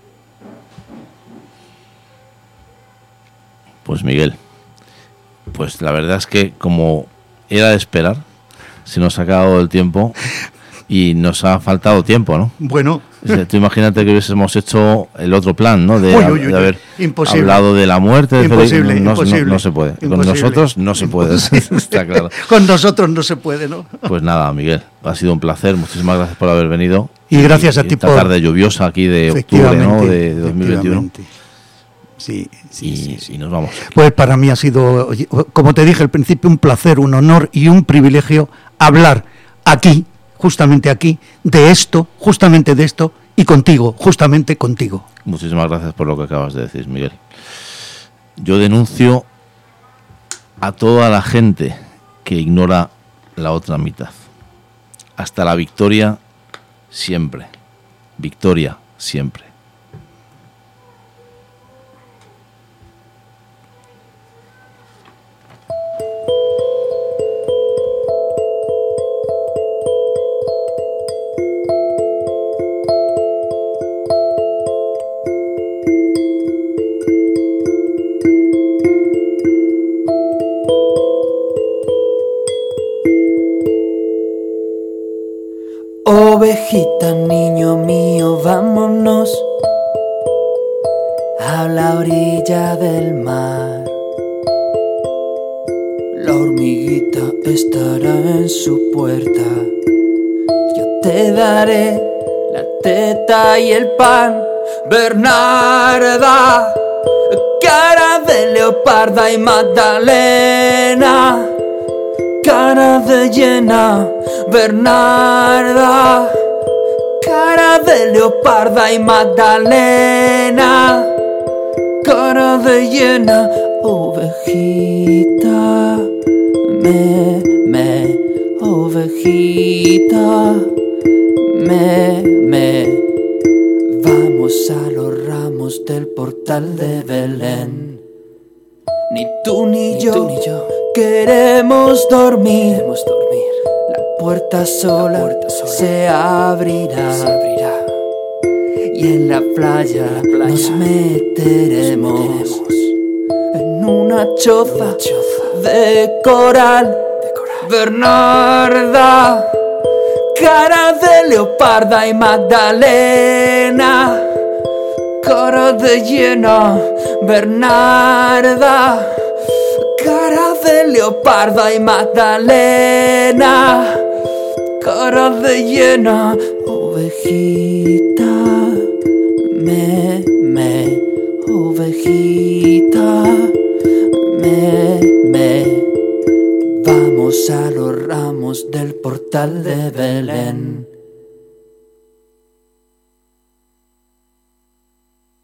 Pues Miguel, pues la verdad es que como era de esperar, se nos ha acabado el tiempo y nos ha faltado tiempo, ¿no? Bueno, O sea, tú imagínate que hubiésemos hecho el otro plan, ¿no? De haber imposible. Hablado de la muerte. De Imposible, no, imposible. No se puede. Imposible. Con nosotros no se puede, está claro. Con nosotros no se puede, ¿no? Pues nada, Miguel, ha sido un placer. Muchísimas gracias por haber venido. Y gracias a ti esta por... tarde lluviosa aquí de octubre, ¿no? De 2021. Sí, Y nos vamos. Pues para mí ha sido, como te dije al principio, un placer, un honor y un privilegio hablar aquí, justamente aquí, de esto, justamente de esto, y contigo, justamente contigo. Muchísimas gracias por lo que acabas de decir, Miguel. Yo denuncio a toda la gente que ignora la otra mitad. Hasta la victoria, siempre. Victoria, siempre. Ovejita, niño mío, vámonos a la orilla del mar. La hormiguita estará en su puerta. Yo te daré la teta y el pan. Bernarda, cara de leoparda y Magdalena, cara de llena, Bernarda, cara de leoparda y Magdalena, cara de llena, ovejita, ovejita, vamos a los ramos del portal de Belén. Ni tú ni yo queremos dormir. La puerta sola se abrirá. Y en la playa nos meteremos en una choza de coral. Bernarda, cara de leoparda y Magdalena, cara de llena, Bernarda, cara de leoparda y Magdalena, cara de llena, ovejita, ovejita, vamos a los ramos del portal de Belén.